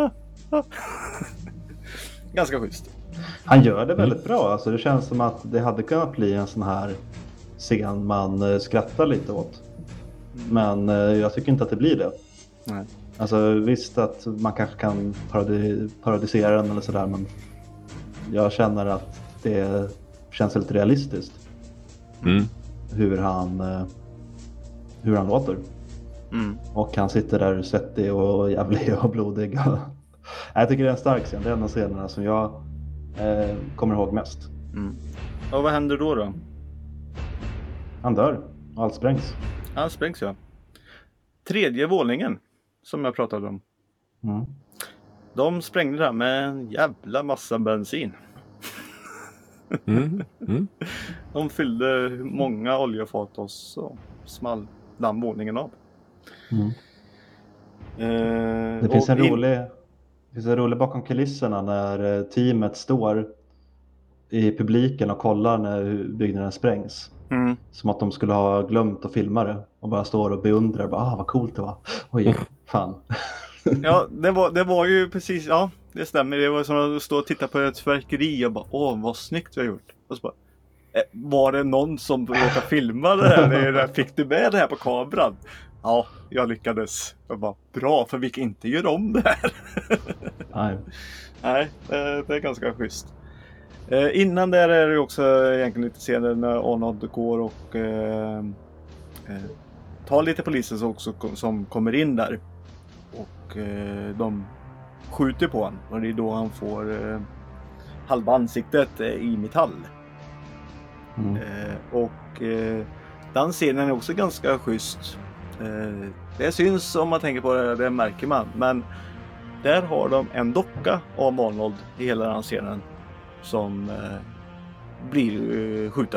Ganska schysst. Han gör det väldigt bra. Alltså det känns som att det hade kunnat bli en sån här scen man skrattar lite åt. Men jag tycker inte att det blir det. Nej. Alltså visst att man kanske kan parodisera den eller sådär, men jag känner att det känns lite realistiskt. Hur han låter. Och han sitter där svettig och jävlig och blodig. Jag tycker det är en stark scen. Det är en av scenerna som jag kommer ihåg mest. Och vad händer då? Han dör. Allt sprängs. Allt sprängs, ja. 3:e våningen som jag pratade om. De sprängde där med en jävla massa bensin. De fyllde många oljefat och så small den våningen av. Det finns en rolig bakom kulisserna när teamet står i publiken och kollar när byggnaden sprängs. Som att de skulle ha glömt att filma det och bara står och beundrar. Bara, vad coolt det var. Oj, fan. Ja, det var ju precis, ja, det stämmer. Det var som att stå och titta på ett fyrverkeri och bara, vad snyggt vi har gjort. Och så bara, var det någon som råkade filma det här? Fick du med det här på kameran? Ja, jag lyckades. Jag bara, bra, för vi kan inte göra om det här. Nej, det är ganska schysst. Innan där är det också egentligen lite senare när Arnold går och tar lite poliser också som kommer in där. Och de skjuter på honom. Och det är då han får halva ansiktet i metall. Den scenen är också ganska schysst. Det syns om man tänker på det märker man. Men där har de en docka av Arnold i hela den scenen som blir skjuten.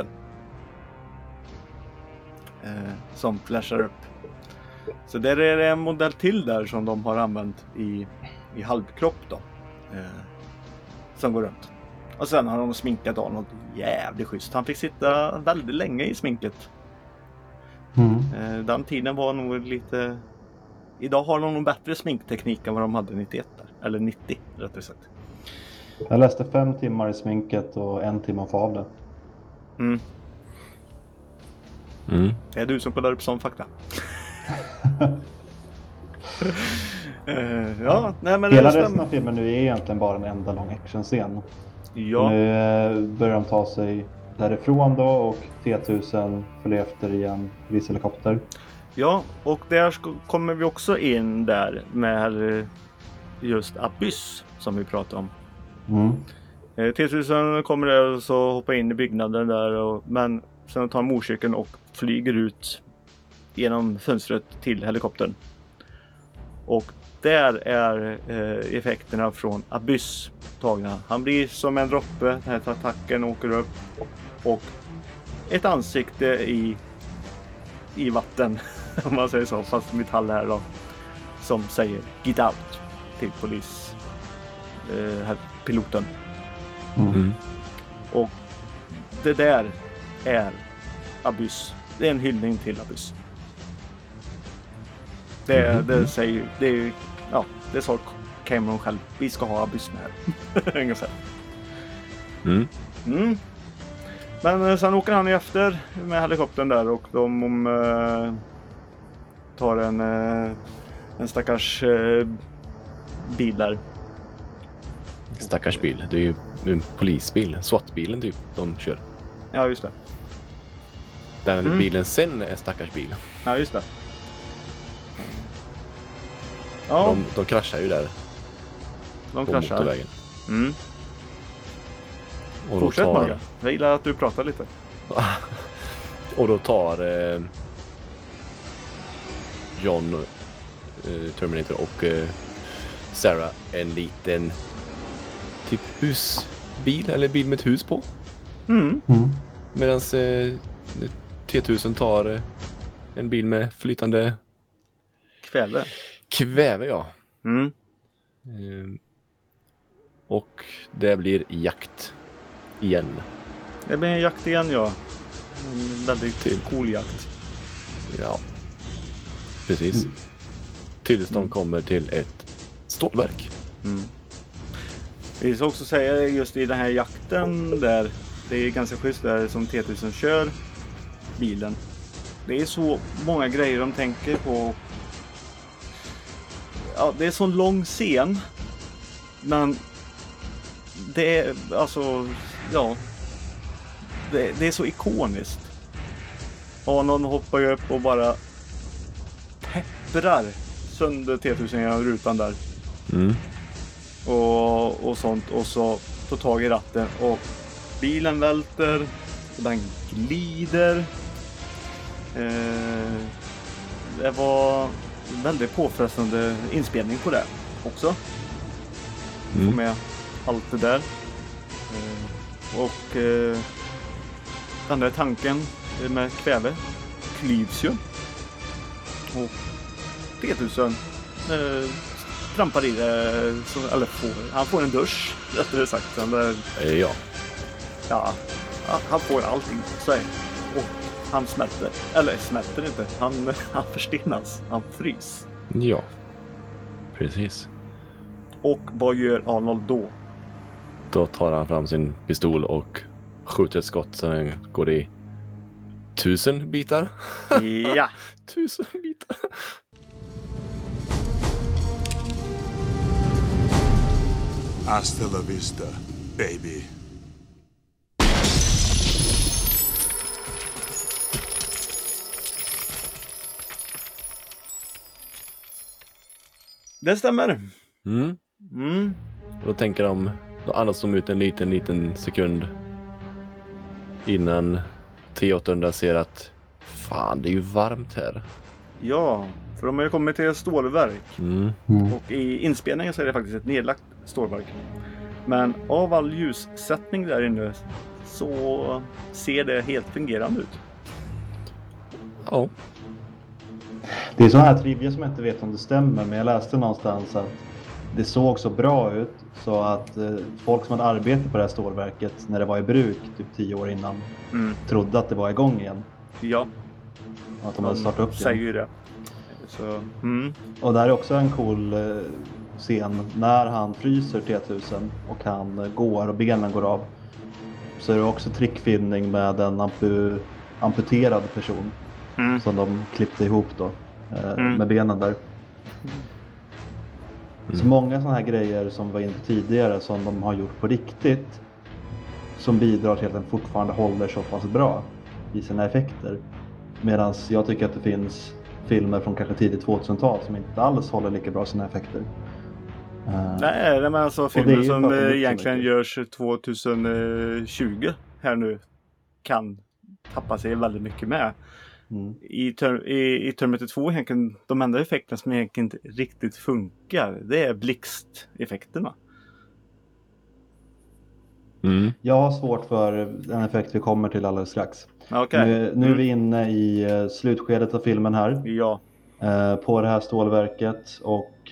Som flashar upp. Så där är det en modell till där som de har använt i halvkropp då. Som går runt. Och sen har de sminkat Arnold jävligt schysst. Han fick sitta väldigt länge i sminket. Den tiden var nog lite... Idag har de nog bättre sminkteknik än vad de hade 91 där. Eller 90 rättare sagt. Jag läste 5 timmar i sminket och 1 timme att få av det. Det är du som kollar upp sån fakta. Ja, nej, men hela resten av filmen nu är egentligen bara en enda lång actionscen. Ja. Nu börjar de ta sig därifrån då och T-1000 följer efter i en polishelikopter. Ja, och där kommer vi också in där med just Abyss som vi pratade om. T-1000 kommer där och så hoppar in i byggnaden där men sen tar motorcykeln och flyger ut genom fönstret till helikoptern. Och där är effekterna från Abyss tagna. Han blir som en droppe, den här attacken åker upp och ett ansikte i vatten om man säger så, fast metall här då, som säger get out till piloten. Och det där är Abyss. Det är en hyllning till Abyss. Det säger det sa Cameron själv. Vi ska ha Abyss med här. Ungefär. Men sen åker han efter med helikoptern där och de tar en stackars bil där. Stackars bil. Det är ju en polisbil. SWAT-bilen typ de kör. Ja, just det. Den bilen sen är stackars bil. Ja, just det. Ja. De kraschar ju där. De på kraschar. Motorvägen. Och fortsätt Morgan. Jag gillar att du pratar lite. Och då tar John Terminator och Sarah en liten typ husbil eller bil med ett hus på. Medan T-1000 tar En bil med flytande Kväve. ja. Mm. Och det blir jakt igen. Det blir en jakt igen, ja. En väldigt cool jakt. Ja, precis. Tills de kommer till ett stålverk. Vi ska också säga just i den här jakten där, det är ganska schysst där som T-1000 kör bilen. Det är så många grejer de tänker på. Ja, det är så lång scen. Men det är alltså, ja. Det är så ikoniskt. Arnold hoppar ju upp och bara pepprar sönder T-1000 genom rutan där. Och sånt. Och så tar tag i ratten och bilen välter. Och den glider. Det var väldigt påfrestande inspelning på det också. Få med allt det där. Och den där tanken med kväve klyvs ju. Och T-1000 trampar i det, eller han får en dusch, rättare sagt. Eller, ja, han får allting så här. Och han smälter. Eller smälter inte. Han förstenas. Han frys. Ja, precis. Och vad gör Arnold då? Då tar han fram sin pistol och skjuter ett skott så den går i 1000 bitar. Ja. 1000 bitar. Hasta la vista, baby. Det stämmer. Då tänker de, då andas de ut en liten sekund innan T-800 ser att fan, det är ju varmt här. Ja, för de har ju kommit till ett stålverk. Och i inspelningen så är det faktiskt ett nedlagt stålverk. Men av all ljussättning där inne så ser det helt fungerande ut. Ja. Det är sådana här trivia som jag inte vet om det stämmer, men jag läste någonstans att det såg så bra ut så att folk som hade arbetat på det här stålverket när det var i bruk typ 10 år innan trodde att det var igång igen. Ja. Att de hade startat upp igen. Säger ju det. Så, Och där är också en cool scen när han fryser T-1000 och han går och benen går av. Så är det också trickfilmning med en amputerad person som de klippte ihop då med benen där. Så många sådana här grejer som var inne tidigare som de har gjort på riktigt som bidrar till att den fortfarande håller så pass bra i sina effekter. Medan jag tycker att det finns filmer från kanske tidigt 2000-tal som inte alls håller lika bra sina effekter. Nej, men alltså filmer som egentligen görs 2020 här nu kan tappa sig väldigt mycket med. I Terminator 2 egentligen, de enda effekterna som egentligen inte riktigt funkar, det är blixteffekterna. Jag har svårt för en effekt vi kommer till alldeles strax. Okay. Nu är vi inne i slutskedet av filmen här. Ja. På det här stålverket och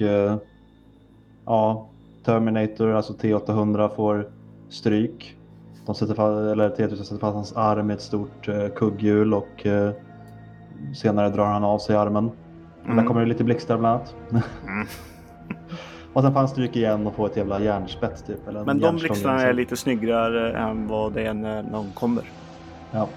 Terminator, alltså T-800 får stryk. T-1000 sätter fast hans arm i ett stort kugghjul och senare drar han av sig armen. Där kommer det lite blixtar bland annat. Och sen får han stryk igen och får ett jävla järnspets typ. Eller men de blixtarna är lite snyggare än vad det är när de kommer. Ja.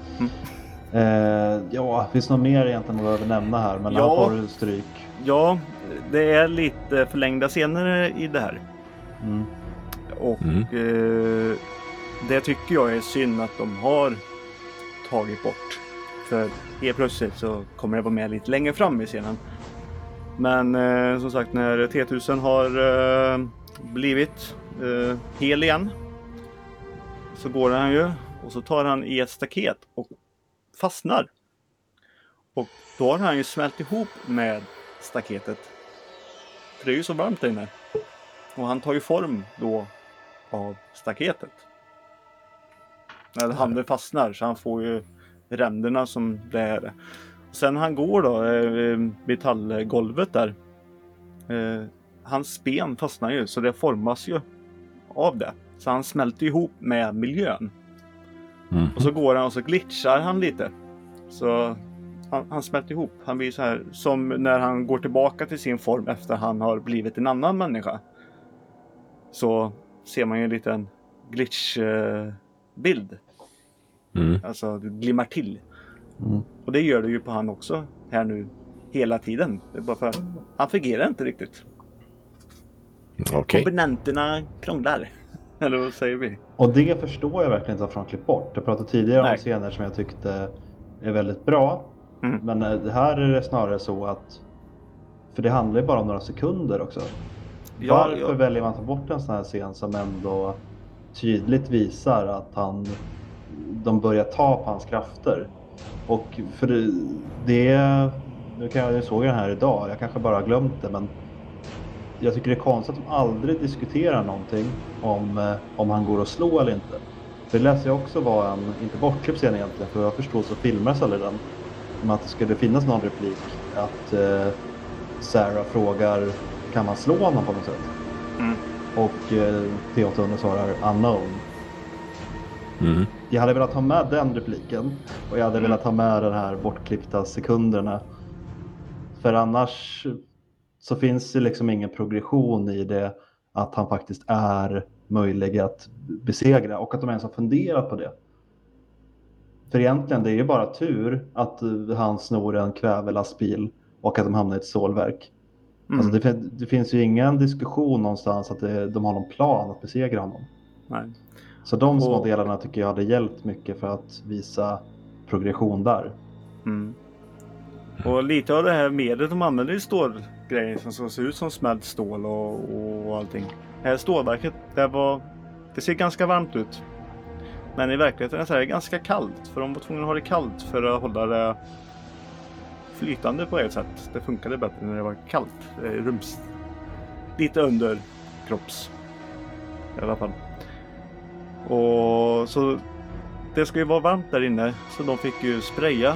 Finns det något mer egentligen att nämna här? Men han får stryk. Ja, det är lite förlängda scener i det här. Och det tycker jag är synd att de har tagit bort. För helt plötsligt så kommer det vara med lite längre fram i scenen. Men som sagt, när T-1000 har blivit hel igen så går han ju och så tar han i ett staket och fastnar. Och då har han ju smält ihop med staketet. För det är ju så varmt där inne. Och han tar ju form då av staketet. När handen fastnar så han får ju ränderna som det är. sen han går då, metallgolvet där. Hans ben fastnar ju, så det formas ju av det. Så han smälter ihop med miljön. Och så går han och så glitchar han lite. Så han smälter ihop. Han blir så här som när han går tillbaka till sin form efter han har blivit en annan människa. Så ser man ju en liten glitchbild. Alltså det glimmar till. Och det gör det ju på han också här nu hela tiden. Det är bara för han fungerar inte riktigt. Komponenterna krånglar. Eller vad säger vi? Och det förstår jag verkligen inte varför de klippt bort. Jag pratade tidigare om scener som jag tyckte är väldigt bra. Men det här är det snarare så att, för det handlar ju bara om några sekunder också. Varför väljer man att ta bort en sån här scen som ändå tydligt visar att de börjar ta på hans krafter? Och för nu såg jag den här idag, jag kanske bara har glömt det, men jag tycker det är konstigt att de aldrig diskuterar någonting om han går att slå eller inte. För det läser jag också var en, inte bortklippt scen egentligen, för jag förstår så filmades aldrig den. Men att det skulle finnas någon replik att Sarah frågar, kan man slå honom på något sätt? Och T800 svarar unknown. Jag hade velat ha med den repliken, och jag hade velat ha med den här bortklippta sekunderna. För annars så finns det liksom ingen progression i det, att han faktiskt är möjlig att besegra, och att de ens har funderat på det. För egentligen det är ju bara tur att han snor en kvävelastbil och att de hamnar i ett stålverk. Alltså det finns ju ingen diskussion någonstans att de har någon plan att besegra honom. Nej. Så de små delarna tycker jag hade hjälpt mycket för att visa progression där. Och lite av det här medlet de använder i stålgrejer som ser ut som smält stål och allting. Det här stålverket, det ser ganska varmt ut. Men i verkligheten är det ganska kallt. För de var tvungna att ha det kallt för att hålla det flytande på ett sätt. Det funkade bättre när det var kallt. Lite under kropps. I alla fall. Och så det ska ju vara varmt där inne. Så de fick ju spraya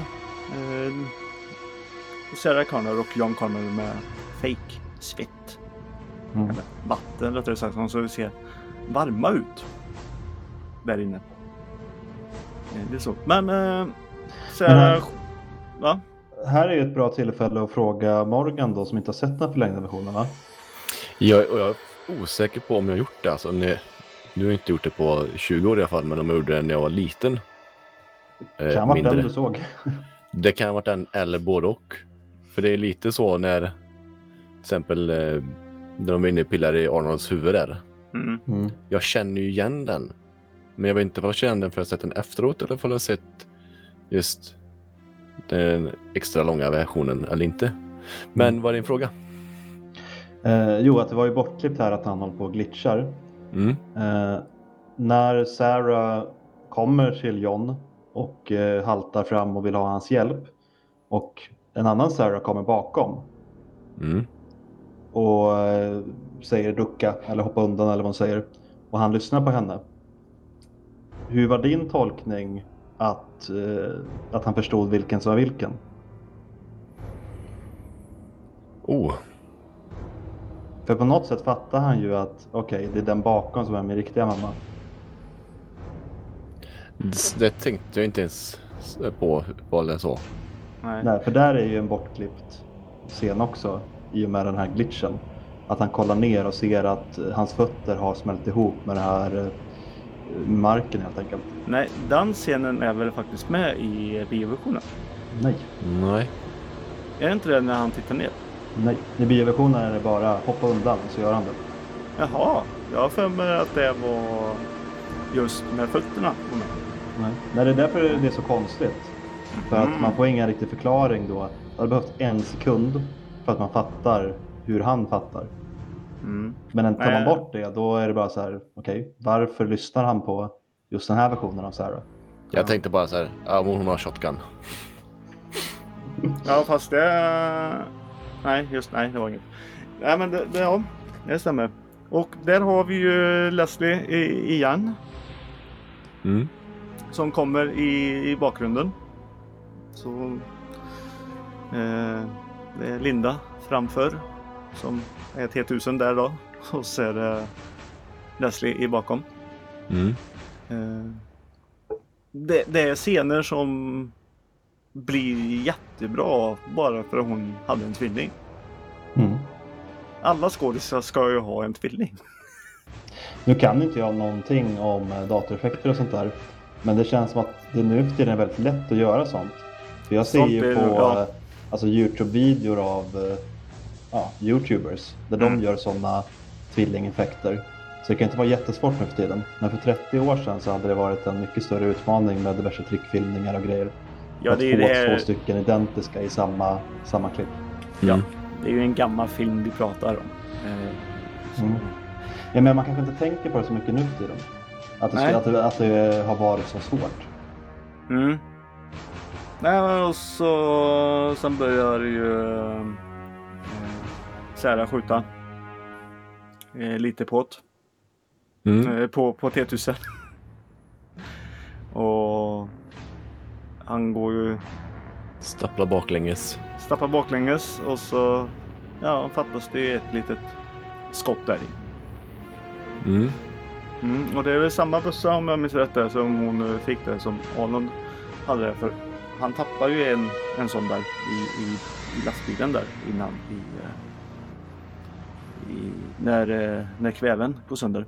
Sarah Connor och John Connor med fake svett. Eller vatten rättare sagt. Så det ser varma ut. Där inne. Det är så. Men Sarah... Va? Här är ju ett bra tillfälle att fråga Morgan då, som inte har sett den förlängda versionen, va? Jag är osäker på om jag har gjort det. Alltså, nu har jag inte gjort det på 20 år i alla fall, men de gjorde det när jag var liten. Kan ha varit den du såg. Det kan ha varit den eller både och. För det är lite så när till exempel när de är inne och pillar i Arnolds huvud där. Jag känner ju igen den. Men jag vet inte vad jag känner den för att jag sett den efteråt eller för att jag har sett just den extra långa versionen eller inte. Men vad är din fråga? Jo, att det var ju bortklippt här att han håller på och glitchar. När Sarah kommer till John och haltar fram och vill ha hans hjälp, och en annan Sarah kommer bakom och säger ducka eller hoppa undan eller vad hon säger, och han lyssnar på henne. Hur var din tolkning att han förstod vilken som var vilken? För på något sätt fattar han ju att okej, det är den bakom som är min riktiga mamma. Det tänkte jag inte ens på vad det så. Nej, för där är ju en bortklippt scen också i och med den här glitchen. Att han kollar ner och ser att hans fötter har smält ihop med den här marken helt enkelt. Nej, den scenen är väl faktiskt med i bioversionen? Nej. Är det inte det när han tittar ner? Nej, i bioversionen är det bara hoppa undan så gör han det. Jaha, jag har för mig att det var just med fötterna. Nej, det är därför det är så konstigt. För att man får ingen riktig förklaring då. Det hade behövt 1 sekund för att man fattar hur han fattar. Men tar man bort det, då är det bara så här, okej, varför lyssnar han på just den här versionen av Sarah? Jag tänkte bara så här, hon har shotgun. Ja, fast det... Nej, det var inget. Nej, men det stämmer. Och där har vi ju Leslie igen. Som kommer i bakgrunden. Så Det är Linda framför som är T1000 där då. Och så är det Leslie i bakom. Det är scener som blir jättebra bara för att hon hade en tvilling. Alla skådespelare ska ju ha en tvilling. Nu kan inte jag någonting om datoreffekter och sånt där. Men det känns som att det nu för tiden är väldigt lätt att göra sånt. För jag ser ju på alltså YouTube-videor av YouTubers där de gör sådana tvillingeffekter. Så det kan inte vara jättesvårt nu för tiden. Men för 30 år sedan så hade det varit en mycket större utmaning med diverse trickfilmningar och grejer. Ja, det är två stycken identiska i samma klipp. Ja, det är ju en gammal film vi pratar om. Ja, men man kanske inte tänker på det så mycket nu för tiden. Att det har varit så svårt. Nej, och så sen börjar ju Sarah skjuta lite på T1000. Och han går ju Stapplar baklänges och så fattas det ett litet skott där i. Och det är väl samma bössa om jag minns rätt där som hon fick det som Arnold hade det, för han tappar ju en sån där i lastbilen där innan när kväven går sönder.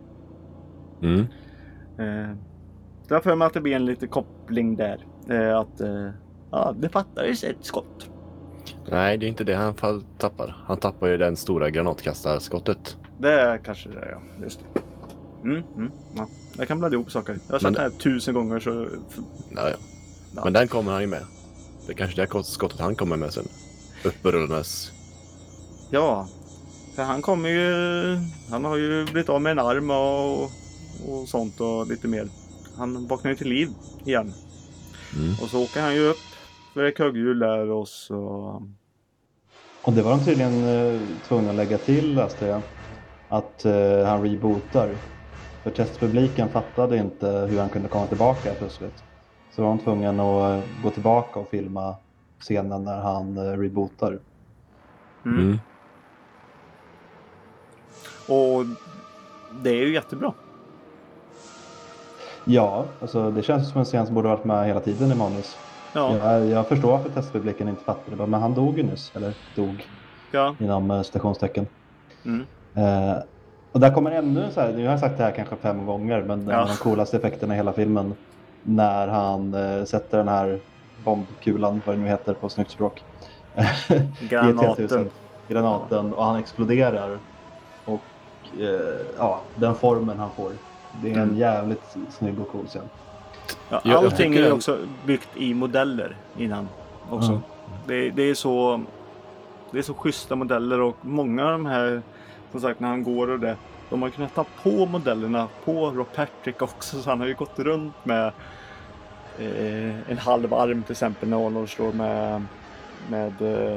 Därför med att det blir en liten koppling där det fattades ett skott. Nej, det är inte det han tappar. Han tappar ju den stora granatkastarskottet. Det är kanske det, ja. Just det. Ja. Jag kan blanda ihop saker. Jag har sett det här 1000 gånger så... Ja. Men den kommer han ju med. Det är kanske det skottet han kommer med sen. Upprullandes. Ja. För han har ju blivit av med en arm och sånt och lite mer. Han vaknar ju till liv igen. Och så åker han ju upp för ett kugghjul där och så... Och det var de tydligen tvungna att lägga till, läste jag. Att han rebootar. För testpubliken fattade inte hur han kunde komma tillbaka plötsligt. Så var de tvungna att gå tillbaka och filma scenen när han rebootar. Och det är ju jättebra. Ja, alltså det känns som en scen som borde varit med hela tiden i manus. Ja. Jag förstår varför testpubliken inte fattade det, men han dog ju nyss. Eller dog inom stationstecken. Och där kommer ännu så här, nu har jag sagt det här kanske 5 gånger, men de coolaste effekterna i hela filmen. När han sätter den här bombkulan, vad det nu heter på snyggt språk. Granaten och han exploderar. Och den formen han får. Det är en jävligt snygg och cool scen. Ja, allting är också byggt i modeller innan också. Det är så schyssta modeller och många av de här, som sagt, när han går och det, de har kunnat ta på modellerna på Rob Patrick också, så han har ju gått runt med en halv arm till exempel när Arnold slår med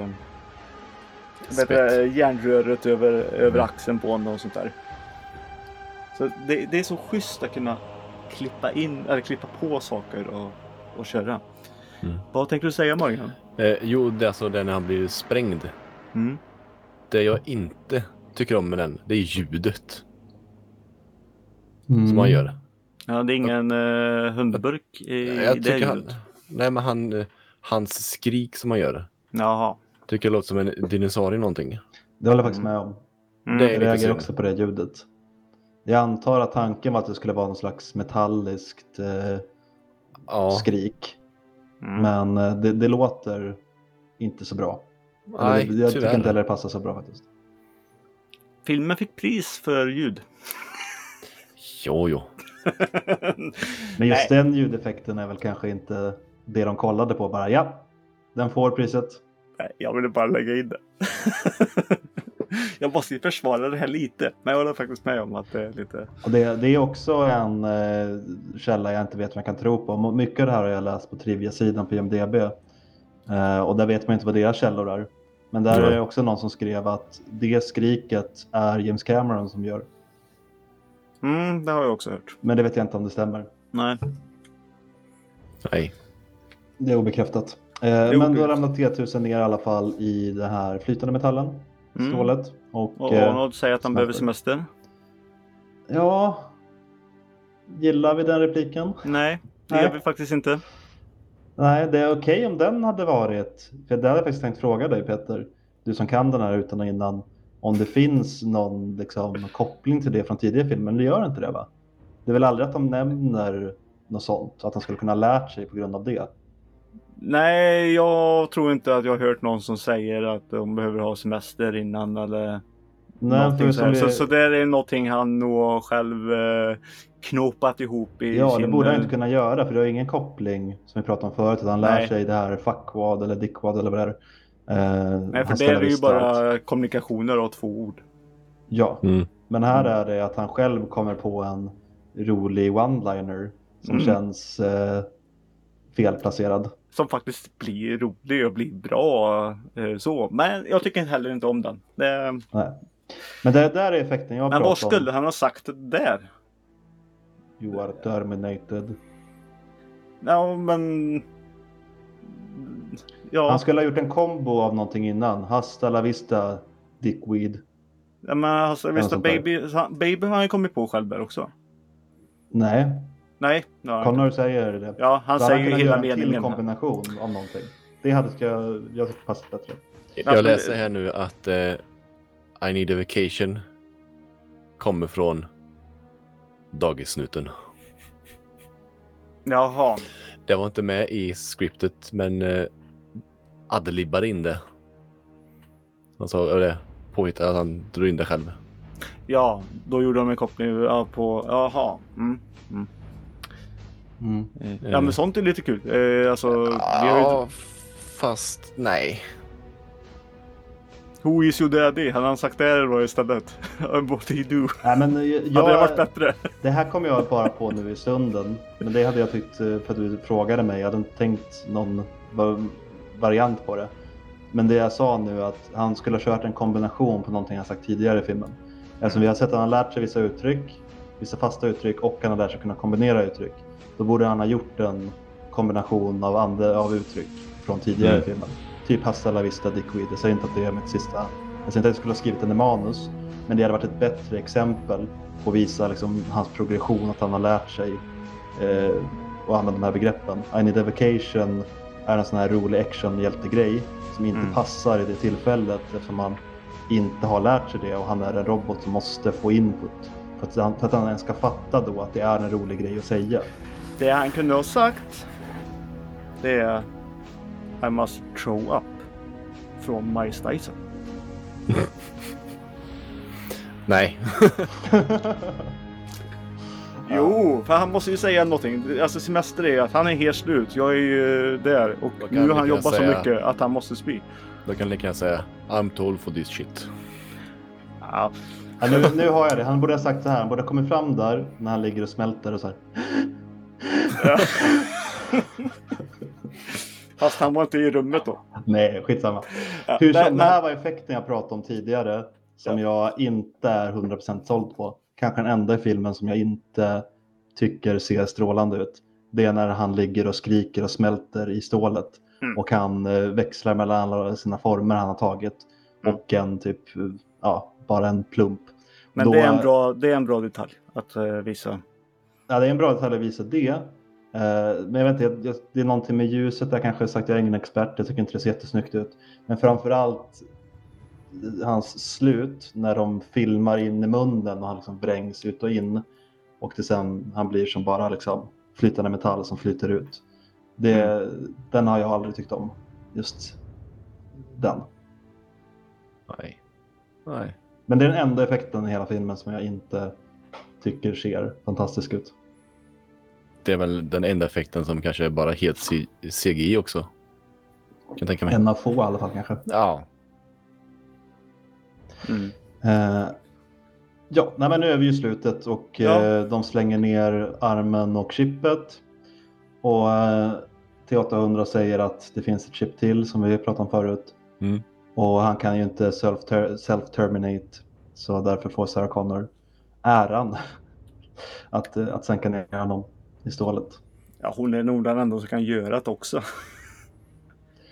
järnröret över axeln på honom och sånt där. Så det är så schysst att kunna klippa på saker och köra. Vad tänker du säga, Morgan? Jo, det är alltså när han blir sprängd. Det jag inte tycker om med den, det är ljudet. Som han gör. Ja, det är ingen hundburk i det ljudet. Nej, men hans skrik som han gör. Jaha. Tycker det låter som en dinosaurie någonting. Det håller jag faktiskt med om. Jag reagerar också på det ljudet. Jag antar att tanken var att det skulle vara någon slags metalliskt skrik. Men det låter inte så bra. Nej, jag tycker inte heller det passar så bra faktiskt. Filmen fick pris för ljud. Jo. Men just den ljudeffekten är väl kanske inte det de kollade på. Bara den får priset. Nej, jag ville bara lägga in det. Jag måste ju försvara det här lite. Men jag håller faktiskt med om att det är lite... Och det är också en källa jag inte vet om jag kan tro på. Mycket av det här har jag läst på Trivia-sidan på IMDb. Och där vet man inte vad deras källor är. Men där är det också någon som skrev att det skriket är James Cameron som gör. Det har jag också hört. Men det vet jag inte om det stämmer. Nej. Det är obekräftat. Men då ramlar T-1000 ner i alla fall i den här flytande metallen, stålet. Och Arnold säger att han behöver semester. Ja, gillar vi den repliken? Nej, det gör vi faktiskt inte. Nej, det är okej om den hade varit. För det hade jag faktiskt tänkt fråga dig, Peter. Du som kan den här utan och innan. Om det finns någon liksom, koppling till det från tidigare filmer. Men det gör inte det, va? Det är väl aldrig att de nämner något sånt. Att de skulle kunna ha lärt sig på grund av det. Nej, jag tror inte att jag har hört någon som säger att de behöver ha semester innan eller någonting så det är någonting han nog själv knopat ihop i Ja, sin... det borde han inte kunna göra, för det har ingen koppling som vi pratade om förut, att han lär sig det här fuckwad eller dickwad eller vad det är. Nej, för det är ju bara kommunikationer av 2 ord. Ja, men här är det att han själv kommer på en rolig one-liner som känns felplacerad. Som faktiskt blir rolig och blir bra så. Men jag tycker heller inte om den. Nej. Men det där är effekten jag pratar om. Men vad skulle han ha sagt där? You are terminated. Ja, men... Ja. Han skulle ha gjort en kombo av någonting innan. Hasta la vista, dickweed. Ja, men hasta la vista, baby har han ju kommit på själg där också. Nej. Nej. Connor säger det. Ja, han säger ju hela meningen. En till kombination av någonting. Det hade jag tycker passat bättre. Jag läser här nu att I need a vacation kommer från Dagissnuten. Jaha. Det var inte med i skriptet, men adlibbade in det. Han sa det påhittade att han drog in det själv. Ja, då gjorde de en koppling på... Jaha. Ja, men sånt är lite kul. Alltså, ja, fast nej. Who is your daddy? Han har sagt det då istället. What do you do? Nej, men hade det varit bättre? Det här kom jag bara på nu i stunden. Men det hade jag tyckt för att du frågade mig. Jag hade inte tänkt någon variant på det. Men det jag sa nu att han skulle ha kört en kombination på någonting han sagt tidigare i filmen. Eftersom vi har sett att han har lärt sig vissa uttryck, vissa fasta uttryck, och han har lärt sig kunna kombinera uttryck. Då borde han ha gjort en kombination av uttryck från tidigare i filmen. Typ hasta la vista, dickweed. Jag säger inte att det är mitt sista. Jag säger inte att jag skulle ha skrivit den i manus. Men det hade varit ett bättre exempel på att visa liksom, hans progression, att han har lärt sig och använda de här begreppen. I need a vacation är en sån här rolig action-hjältegrej som inte passar i det tillfället eftersom han inte har lärt sig det och han är en robot som måste få input för att han ens ska fatta då att det är en rolig grej att säga. Det han kunde ha sagt, det är I must throw up från Mike Tyson. Nej. Jo, för han måste ju säga någonting. Alltså semester är att han är helt slut. Jag är ju där och nu har han jobbat så mycket att han måste spy. Då kan lika gärna säga I'm told for this shit. Ja. Ja, nu har jag det. Han borde ha sagt så här. Han borde ha kommit fram där när han ligger och smälter och så här. Ja. Fast han var inte i rummet då. Nej, skitsamma. Ja, Det här var effekten jag pratade om tidigare som jag inte är 100% såld på. Kanske den enda i filmen som jag inte tycker ser strålande ut. Det är när han ligger och skriker och smälter i stålet. Och han växlar mellan alla sina former han har tagit. Och en typ, bara en plump. Men det är en bra detalj att visa. Ja, det är en bra detalj att visa det. Men jag vet inte, det är någonting med ljuset. Jag kanske har sagt att jag är ingen expert. Jag tycker inte det ser jättesnyggt ut. Men framförallt hans slut när de filmar in i munnen och han liksom vrängs ut och in. Och det sen han blir som bara liksom flytande metall som flyter ut. Den har jag aldrig tyckt om. Just den. Nej. Men det är den enda effekten i hela filmen som jag inte tycker ser fantastisk ut. Det är väl den enda effekten som kanske är bara helt CGI också. Kan tänka mig. En av få i alla fall kanske. Ja. Nej, men nu är vi i slutet och de slänger ner armen och chippet. Och T800 säger att det finns ett chip till som vi pratade om förut. Och han kan ju inte self-terminate. Så därför får Sarah Connor äran att sänka ner honom i stålet. Ja, hon är nog den enda som kan göra det också.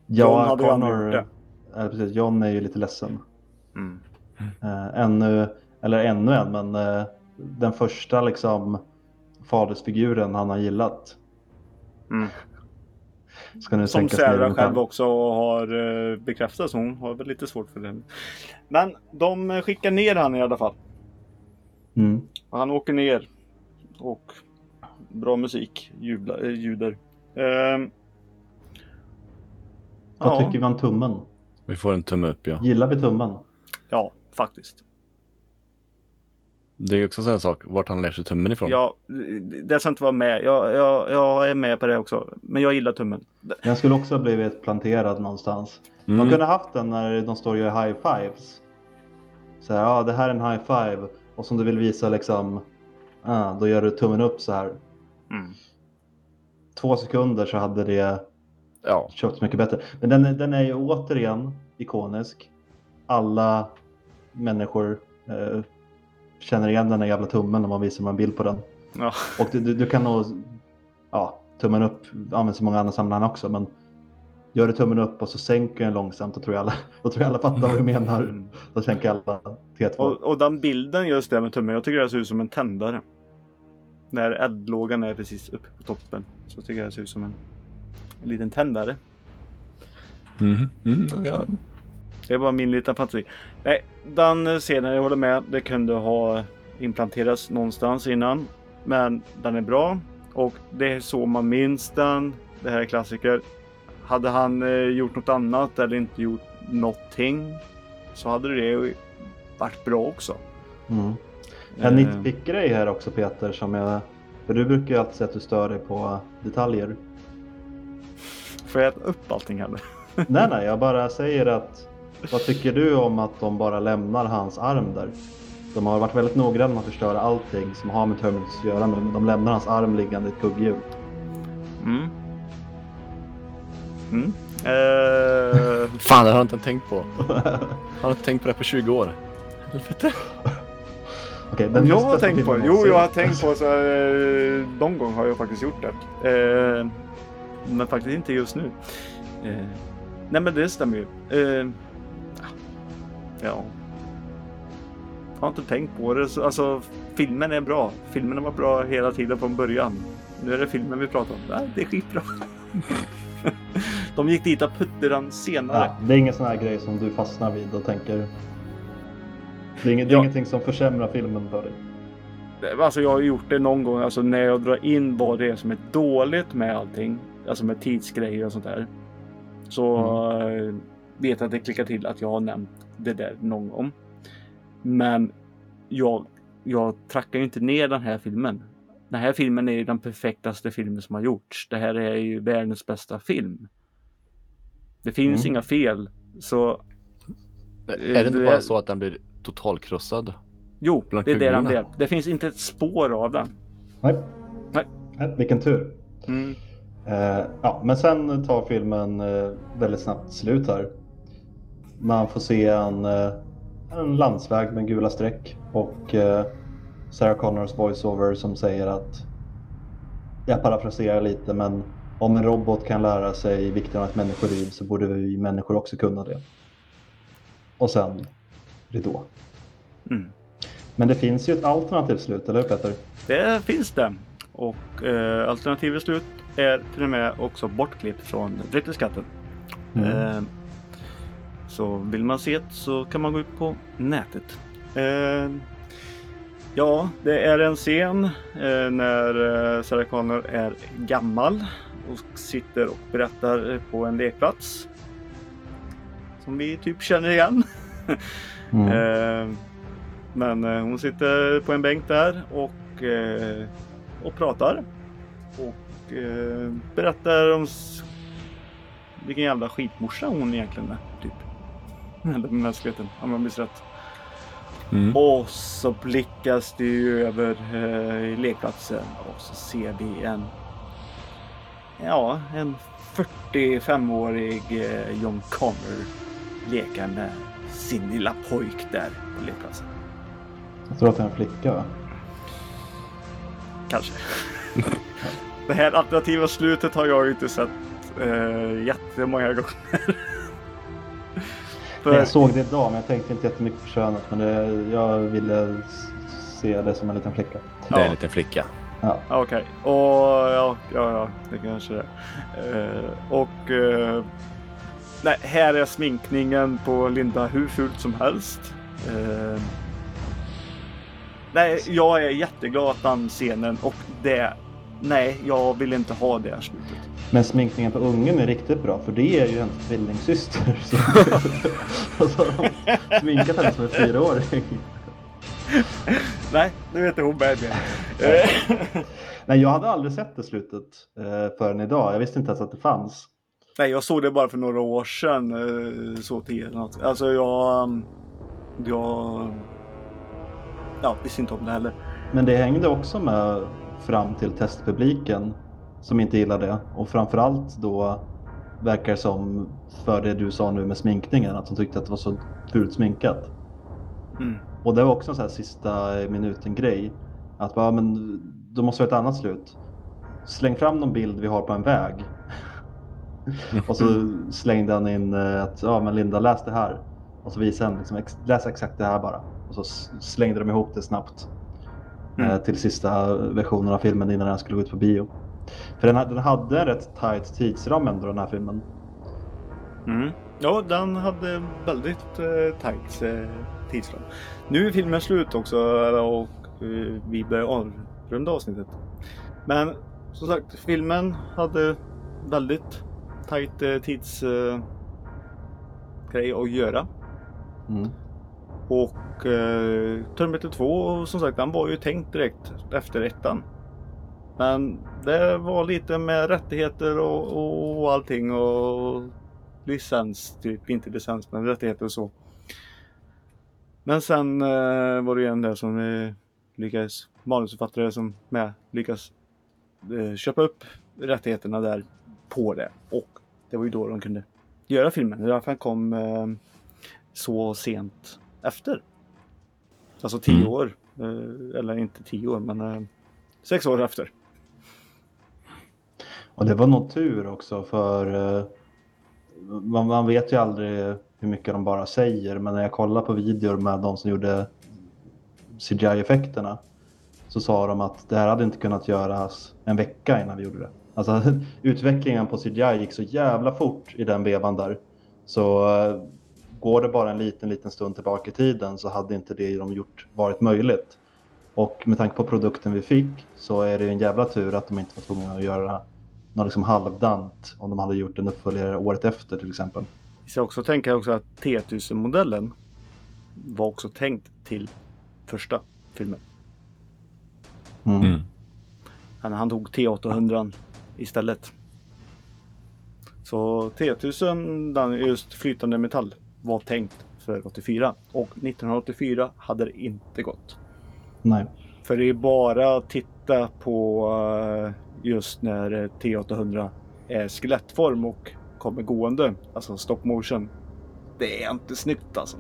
John hade aldrig gjort det. Precis, John är ju lite ledsen. Mm. Ännu en, men den första liksom fadersfiguren han har gillat. Mm. Ska nu Som sänkas ner Sarah ungefär. själv också har bekräftat, så hon har väl lite svårt för det. Men de skickar ner han i alla fall. Mm. Och han åker ner och bra musik ljuder. Vad tycker vi om tummen? Vi får en tumme upp, ja. Gillar vi tummen? Ja, faktiskt. Det är också en sån sak, vart han lär sig tummen ifrån. Ja, det ska inte vara med. Jag är med på det också. Men jag gillar tummen. Den skulle också ha blivit planterad någonstans. Man kunde haft den när de står och gör high fives. Så här, ja, det här är en high five. Och som du vill visa liksom, då gör du tummen upp så här. 2 sekunder så hade det köpt mycket bättre. Men den är ju återigen ikonisk. Alla människor känner igen den här jävla tummen när man visar en bild på den. Ja. Och du kan nog, tummen upp används i många andra sammanhang också, men gör du tummen upp och så sänker den långsamt, då tror jag alla fattar vad du menar. Då sänker alla T2. Och den bilden just där med tummen, jag tycker det ser ut som en tändare. När eldlågan är precis uppe på toppen, så tycker jag det ser ut som en liten tändare. Ja. Det är bara min lilla fantasi. Nej, den scenen, jag håller med, det kunde ha implanterats någonstans innan. Men den är bra. Och det är så man minns den. Det här är klassiker. Hade han gjort något annat eller inte gjort någonting, så hade det varit bra också. En nitpick-grej här också, Peter, för du brukar ju alltid säga att du stör dig på detaljer. Får jag äta upp allting här? Nej, jag bara säger att, vad tycker du om att de bara lämnar hans arm där? De har varit väldigt noggranna med att förstöra allting som har med Terminator att göra nu, men de lämnar hans arm liggande i ett kugghjul. Fan, det har jag inte tänkt på. Jag har inte tänkt på det på 20 år. Helvete. Okay, jag har tänkt på det. Jo, jag har tänkt på så någon gång har jag faktiskt gjort det. Men faktiskt inte just nu. Nej, men det stämmer ju. Ja. Jag har inte tänkt på det. Alltså, filmen är bra. Filmen har varit bra hela tiden från början. Nu är det filmen vi pratar om. Nej, det är skitbra. De gick dit och puttade den senare. Ja, det är ingen sån här grej som du fastnar vid och tänker. Det är ingenting som försämrar filmen för dig. Alltså jag har gjort det någon gång. Alltså när jag drar in vad det är som är dåligt med allting. Alltså med tidsgrejer och sånt där. Så vet jag att det klickar till att jag har nämnt det där någon gång. Men jag trackar ju inte ner den här filmen. Den här filmen är ju den perfektaste filmen som har gjorts. Det här är ju världens bästa film. Det finns inga fel. Så är det inte bara så att den blir totalkrossad? Jo, det är det den blir. Det finns inte ett spår av den. Nej. Vilken tur. Men sen tar filmen väldigt snabbt slut här. Man får se en landsväg med gula streck och Sarah Connors voiceover som säger att, jag parafraserar lite, men om en robot kan lära sig vikten av ett människoliv så borde vi människor också kunna det. Och sen ridå. Men det finns ju ett alternativt slut, eller hur, Peter? Det finns det. Och alternativt slut är till och med också bortklippt från Brittiskatten. Så vill man se det så kan man gå ut på nätet. Ja, det är en scen när Sarah Connor är gammal och sitter och berättar på en lekplats. Som vi typ känner igen. Men hon sitter på en bänk där och pratar. Och berättar om vilken jävla skitmorsa hon egentligen är. Typ. Eller mänskligheten, om man minns rätt. Och så blickas det ju över lekplatsen och så ser vi en 45-årig John Connor leka med sin lilla pojk där på lekplatsen. Jag tror att det är en flicka, va? Kanske. Det här alternativa slutet har jag ju inte sett jättemånga gånger. Jag såg det idag, men jag tänkte inte jättemycket på könet. Men jag ville se det som en liten flicka. Det är en liten flicka. Ja. Okej. Och ja, det kanske det är. Nej, här är sminkningen på Linda hur fult som helst. Nej, jag är jätteglad att den scenen och det. Nej, jag vill inte ha det här slutet. Men sminkningen på ungen är riktigt bra, för det är ju en tvillingsyster. Och så har de sminkat henne som en 4-åring. Nej, nu vet hon bättre. Nej, jag hade aldrig sett det slutet förrän idag. Jag visste inte ens att det fanns. Nej, jag såg det bara för några år sedan. Så till något. Alltså jag visste inte om det heller. Men det hängde också med fram till testpubliken som inte gillade det. Och framförallt då verkar det som för det du sa nu med sminkningen, att de tyckte att det var så fult sminkat. Mm. Och det var också en sån här sista minuten grej. Att bara, men då måste vi ha ett annat slut. Släng fram någon bild vi har på en väg. Och så slängde han in att men Linda, läs det här. Och så visade han liksom, läs exakt det här bara. Och så slängde de ihop det snabbt. Till sista versionen av filmen innan den skulle gå ut på bio. För den hade en rätt tight tidsram ändå, den här filmen. Mm. Ja, den hade väldigt tight tidsram. Nu är filmen slut också och vi börjar avrunda avsnittet. Men som sagt, filmen hade väldigt tight tidsgrej att göra. Mm. Och Terminator 2, som sagt, den var ju tänkt direkt efter ettan. Men det var lite med rättigheter och allting och licens, typ inte licens men rättigheter och så. Men sen var det ju en där som lyckades, manusförfattare som lyckas köpa upp rättigheterna där på det. Och det var ju då de kunde göra filmen. Därför kom så sent efter. Alltså 10 år. Eller inte 10 år, men 6 år efter. Och det var nog tur också, för man vet ju aldrig hur mycket de bara säger. Men när jag kollar på videor med de som gjorde CGI-effekterna så sa de att det här hade inte kunnat göras en vecka innan vi gjorde det. Alltså utvecklingen på CGI gick så jävla fort i den vevan där. Så går det bara en liten stund tillbaka i tiden så hade inte det de gjort varit möjligt. Och med tanke på produkten vi fick så är det en jävla tur att de inte var tvungna att göra något liksom halvdant om de hade gjort en uppföljare året efter till exempel. Vi ska också tänka att T1000-modellen var också tänkt till första filmen. Han tog T800 istället. Så T1000, den just flytande metall, var tänkt för 84. Och 1984 hade det inte gått. Nej. För det är bara att titta på just när T800 är skelettform och kommer gående. Alltså stop motion. Det är inte snyggt alltså.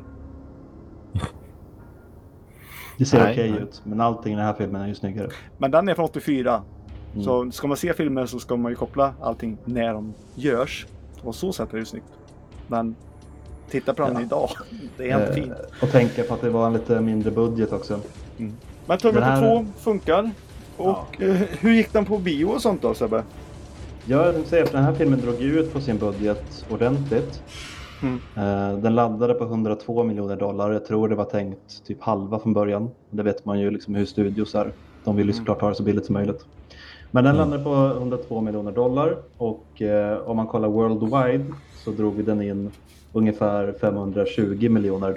Det ser okej ut, men allting i den här filmen är ju snyggare. Men den är från 84. Så ska man se filmer så ska man ju koppla allting när de görs. Och så sätter det ju snyggt. Men titta på den idag. Det är inte fint. Och tänka på att det var en lite mindre budget också. Men Terminator 2 funkar. Och hur gick den på bio och sånt då, Sebbe? Jag tänkte säga att den här filmen drog ut på sin budget ordentligt. Den landade på $102 miljoner. Jag tror det var tänkt typ halva från början. Det vet man ju liksom hur studios är. De vill ju såklart ha det så billigt som möjligt. Men den landade på $102 miljoner. Och om man kollar worldwide så drog vi den in ungefär $520 miljoner.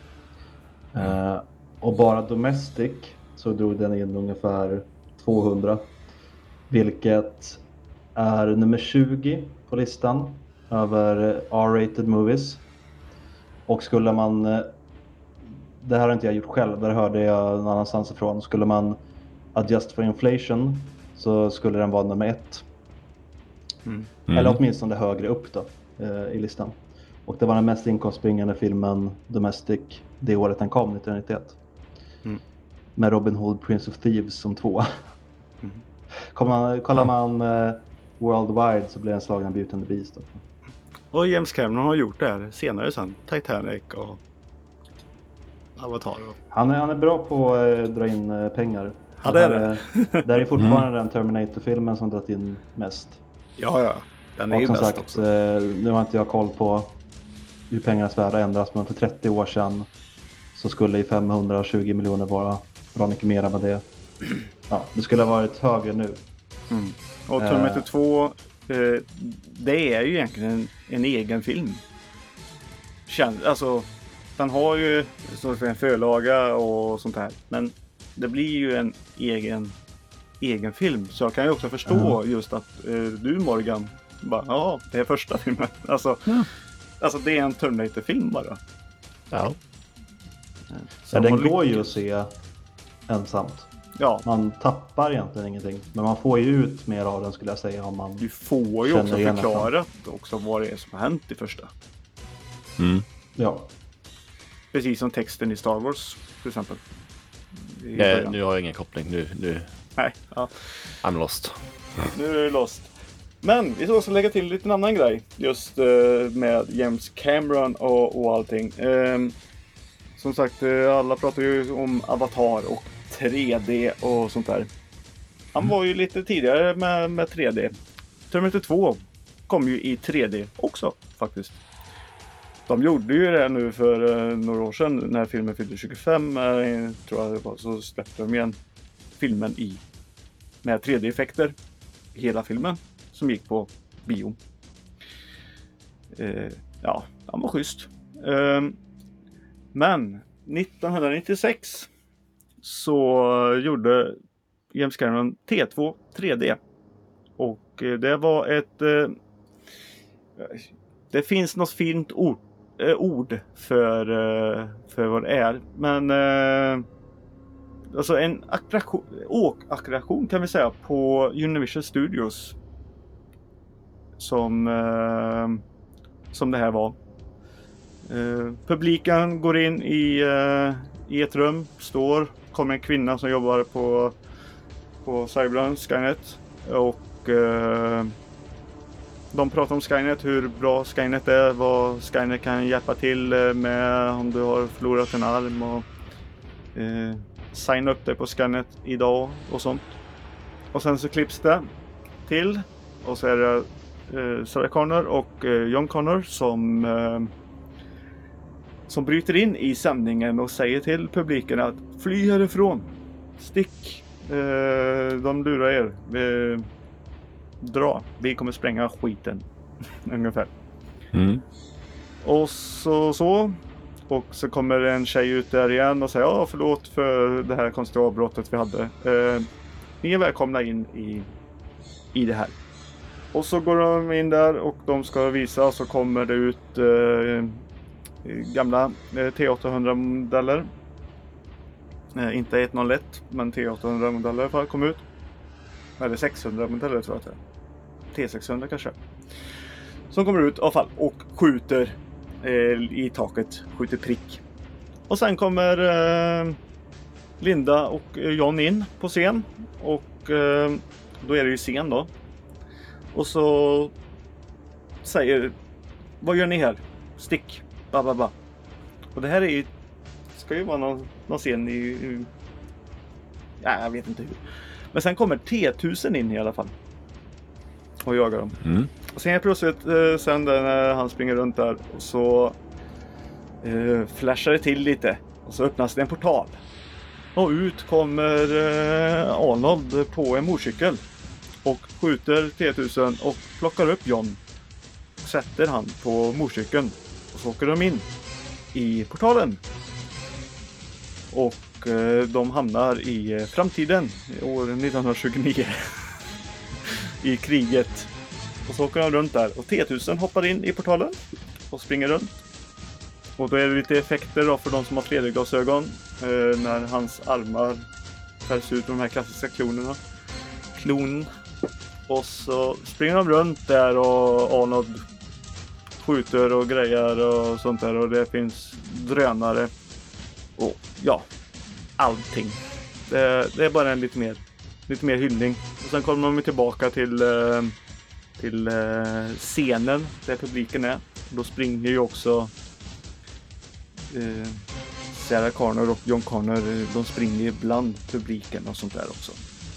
Och bara domestic så drog den in ungefär 200. Vilket är nummer 20 på listan över R-rated movies. Och skulle man, det här har inte jag gjort själv, där hörde jag någon annanstans ifrån. Skulle man adjust for inflation så skulle den vara nummer 1. Eller åtminstone högre upp då i listan. Och det var den mest inkomstbringande filmen domestic det året den kom, 1991. Med Robin Hood, Prince of Thieves som 2. Kollar man worldwide så blir den slagen av Beauty and the Beast. Och James Cameron har gjort det här senare sen. Titanic och Avatar. Han är bra på att dra in pengar. Ja, det är det. Det är fortfarande den Terminator-filmen som dragit in mest. Ja. Den är ju som bäst sagt, också. nu har inte jag koll på hur pengarnas värde ändras, men för 30 år sedan så skulle i 520 miljoner vara bra mycket mer än vad det. Ja, det skulle ha varit högre nu. Och Terminator 2, det är ju egentligen en egen film. Alltså, den har ju en förlaga och sånt här. Men det blir ju en egen film. Så jag kan ju också förstå just att du, Morgan, bara, ja, det är första filmen. Alltså det är en Terminator-film bara. Ja. Ja, den går ju att se ensamt. Ja. Man tappar egentligen ingenting. Men man får ju ut mer av den, skulle jag säga. Om man du får ju också förklarat också vad det är som har hänt i första. Ja. Precis som texten i Star Wars, till exempel. Nu har jag ingen koppling. Nu. Nej, ja. I'm lost. Nu är det lost. Men vi ska också lägga till lite annan grej. Just med James Cameron och allting. Som sagt, alla pratar ju om Avatar och 3D och sånt där. Han var ju lite tidigare med 3D. Terminator 2 kom ju i 3D också faktiskt. De gjorde ju det nu för några år sedan när filmen fyllde 25, tror jag det var, så släppte de igen filmen med 3D-effekter. Hela filmen som gick på bio. Ja, han var schysst. Men 1996 så gjorde James Cameron T2 3D. Och det var det finns något fint ord för vad det är. Men alltså en åkattraktion kan vi säga på Universal Studios. Som det här var. Publiken går in i ett rum, kommer en kvinna som jobbar på Cyberpunk Skynet och de pratar om Skynet, hur bra Skynet är, vad Skynet kan hjälpa till med om du har förlorat en arm och signa upp dig på Skynet idag och sånt. Och sen så klipps det till och så är det Sarah Connor och John Connor som bryter in i sändningen och säger till publiken att fly härifrån, stick, de lurar er, dra, vi kommer spränga skiten ungefär. Och och så kommer en tjej ut där igen och säger ja, förlåt för det här konstiga avbrottet vi hade, ni är välkomna in i det här. Och så går de in där och de ska visa, och så kommer det ut gamla T800-modeller. Inte 101, men T800-modeller i alla fall kom ut. Eller 600-modeller tror jag att det är. T600 kanske. Som kommer ut i alla fall och skjuter i taket, skjuter prick. Och sen kommer Linda och John in på scen. Och då är det ju scen då. Och så säger, vad gör ni här? Stick. Ba. Och det här är ju, ska ju vara någon scen i ja, jag vet inte hur. Men sen kommer T1000 in i alla fall. Och jagar dem. Och sen plötsligt sen när han springer runt där så flashar det till lite. Och så öppnas det en portal. Och ut kommer Arnold på en motorcykel. Och skjuter T1000 och plockar upp John. Och sätter han på motorcykeln. Och så åker de in i portalen. Och de hamnar i framtiden, år 1929. I kriget. Och så åker de runt där. Och T1000 hoppar in i portalen och springer runt. Och då är det lite effekter då för de som har 3D-glasögon. När hans armar fälls ut, de här klassiska klonen. Och så springer de runt där och Arnold skjuter och grejer och sånt där. Och det finns drönare. Och ja, allting. Det är bara en lite mer hyllning. Och sen kommer de tillbaka till till scenen där publiken är. Då springer ju också Sarah Connor och John Connor, de springer bland publiken och sånt där också.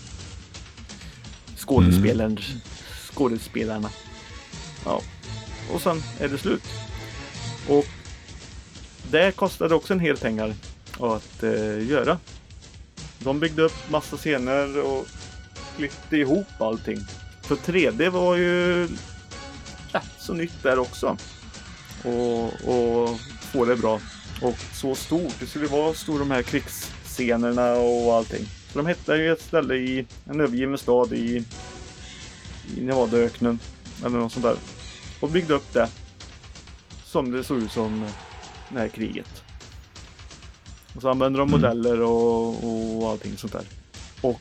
Skådespelarna. Ja. Och sen är det slut. Och det kostade också en hel pengar att göra. De byggde upp massa scener och klippte ihop allting. För 3D var ju så nytt där också. Och få det bra. Och så stort. Det skulle vara stora de här krigsscenerna och allting. Så de hittade ju ett ställe i en övergiven stad i Nevadaöknen. Eller något sånt där. Och byggde upp det. Som det såg ut som det här kriget. Och så använde de modeller och allting sånt där. Och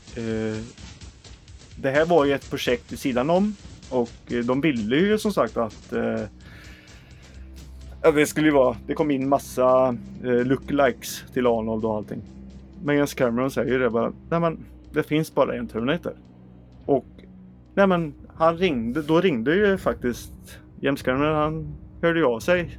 det här var ju ett projekt i sidan om. Och de ville ju som sagt att det skulle ju vara, det kom in massa lookalikes till Arnold och allting. Men James Cameron säger det bara, nej men det finns bara en Terminator. Och nej men då ringde ju faktiskt James Cameron, han hörde ju av sig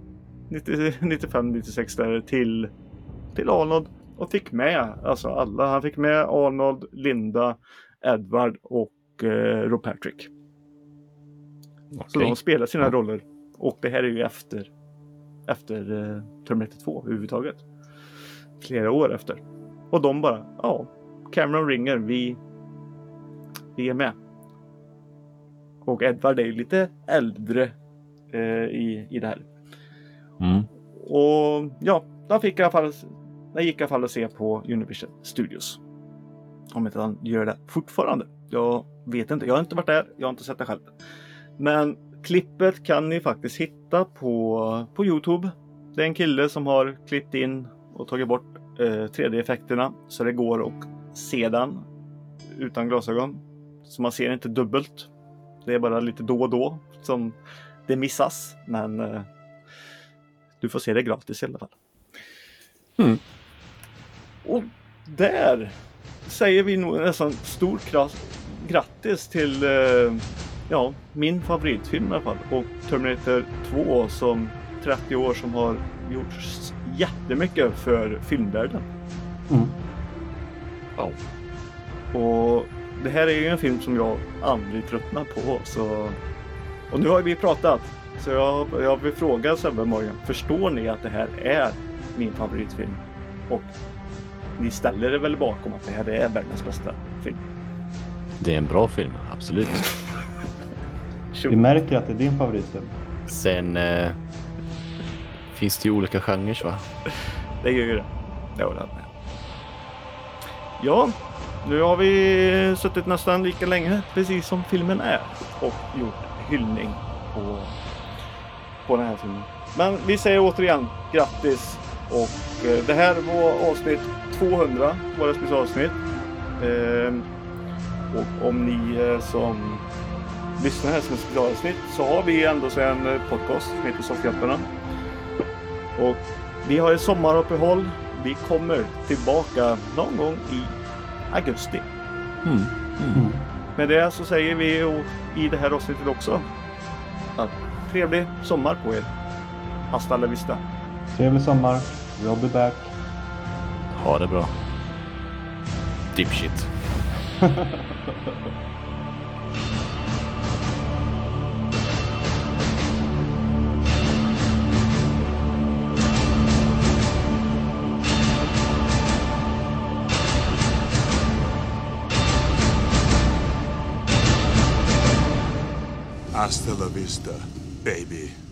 95-96 där till Arnold och fick med alltså alla. Han fick med Arnold, Linda, Edward och Rob Patrick. Okay. Så de spelar sina roller. Och det här är ju efter Terminator 2 överhuvudtaget. Flera år efter. Och de bara, Cameron ringer, vi är med. Och Edward är ju lite äldre i det här. Och ja, jag gick i alla fall att se på Univision Studios. Om inte han gör det fortfarande. Jag vet inte, jag har inte varit där, jag har inte sett det själv. Men klippet kan ni faktiskt hitta på YouTube. Det är en kille som har klippt in och tagit bort 3D-effekterna. Så det går att se den utan glasögon. Så man ser inte dubbelt. Det är bara lite då och då som det missas. Men du får se det gratis i alla fall. Och där säger vi nog nästan stor grattis till min favoritfilm i alla fall. Och Terminator 2 som 30 år som har gjort jättemycket för filmvärlden. Och det här är ju en film som jag aldrig tröttnar på. Och nu har vi pratat. Så jag vill fråga Sebbe Morgan. Förstår ni att det här är min favoritfilm? Och ni ställer er väl bakom att det här är världens bästa film? Det är en bra film, absolut. Vi märker att det är din favoritfilm. Sen finns det ju olika genrer, va? Det gör ju det. Det håller jag med. Ja, nu har vi suttit nästan lika länge, precis som filmen är. Och gjort hyllning på den här filmen. Men vi säger återigen grattis. Och det här var avsnitt 200, våra specialavsnitt. Och om ni som lyssnar här som ett specialavsnitt så har vi ändå så en podcast som heter Soffhjältarna. Och vi har ett sommaruppehåll. Vi kommer tillbaka någon gång i augusti. Med det så säger vi i det här avsnittet också att trevlig sommar på er. Hasta la vista. Trevlig sommar. We'll be back. Ha det bra. Dipshit. Hasta la vista, baby.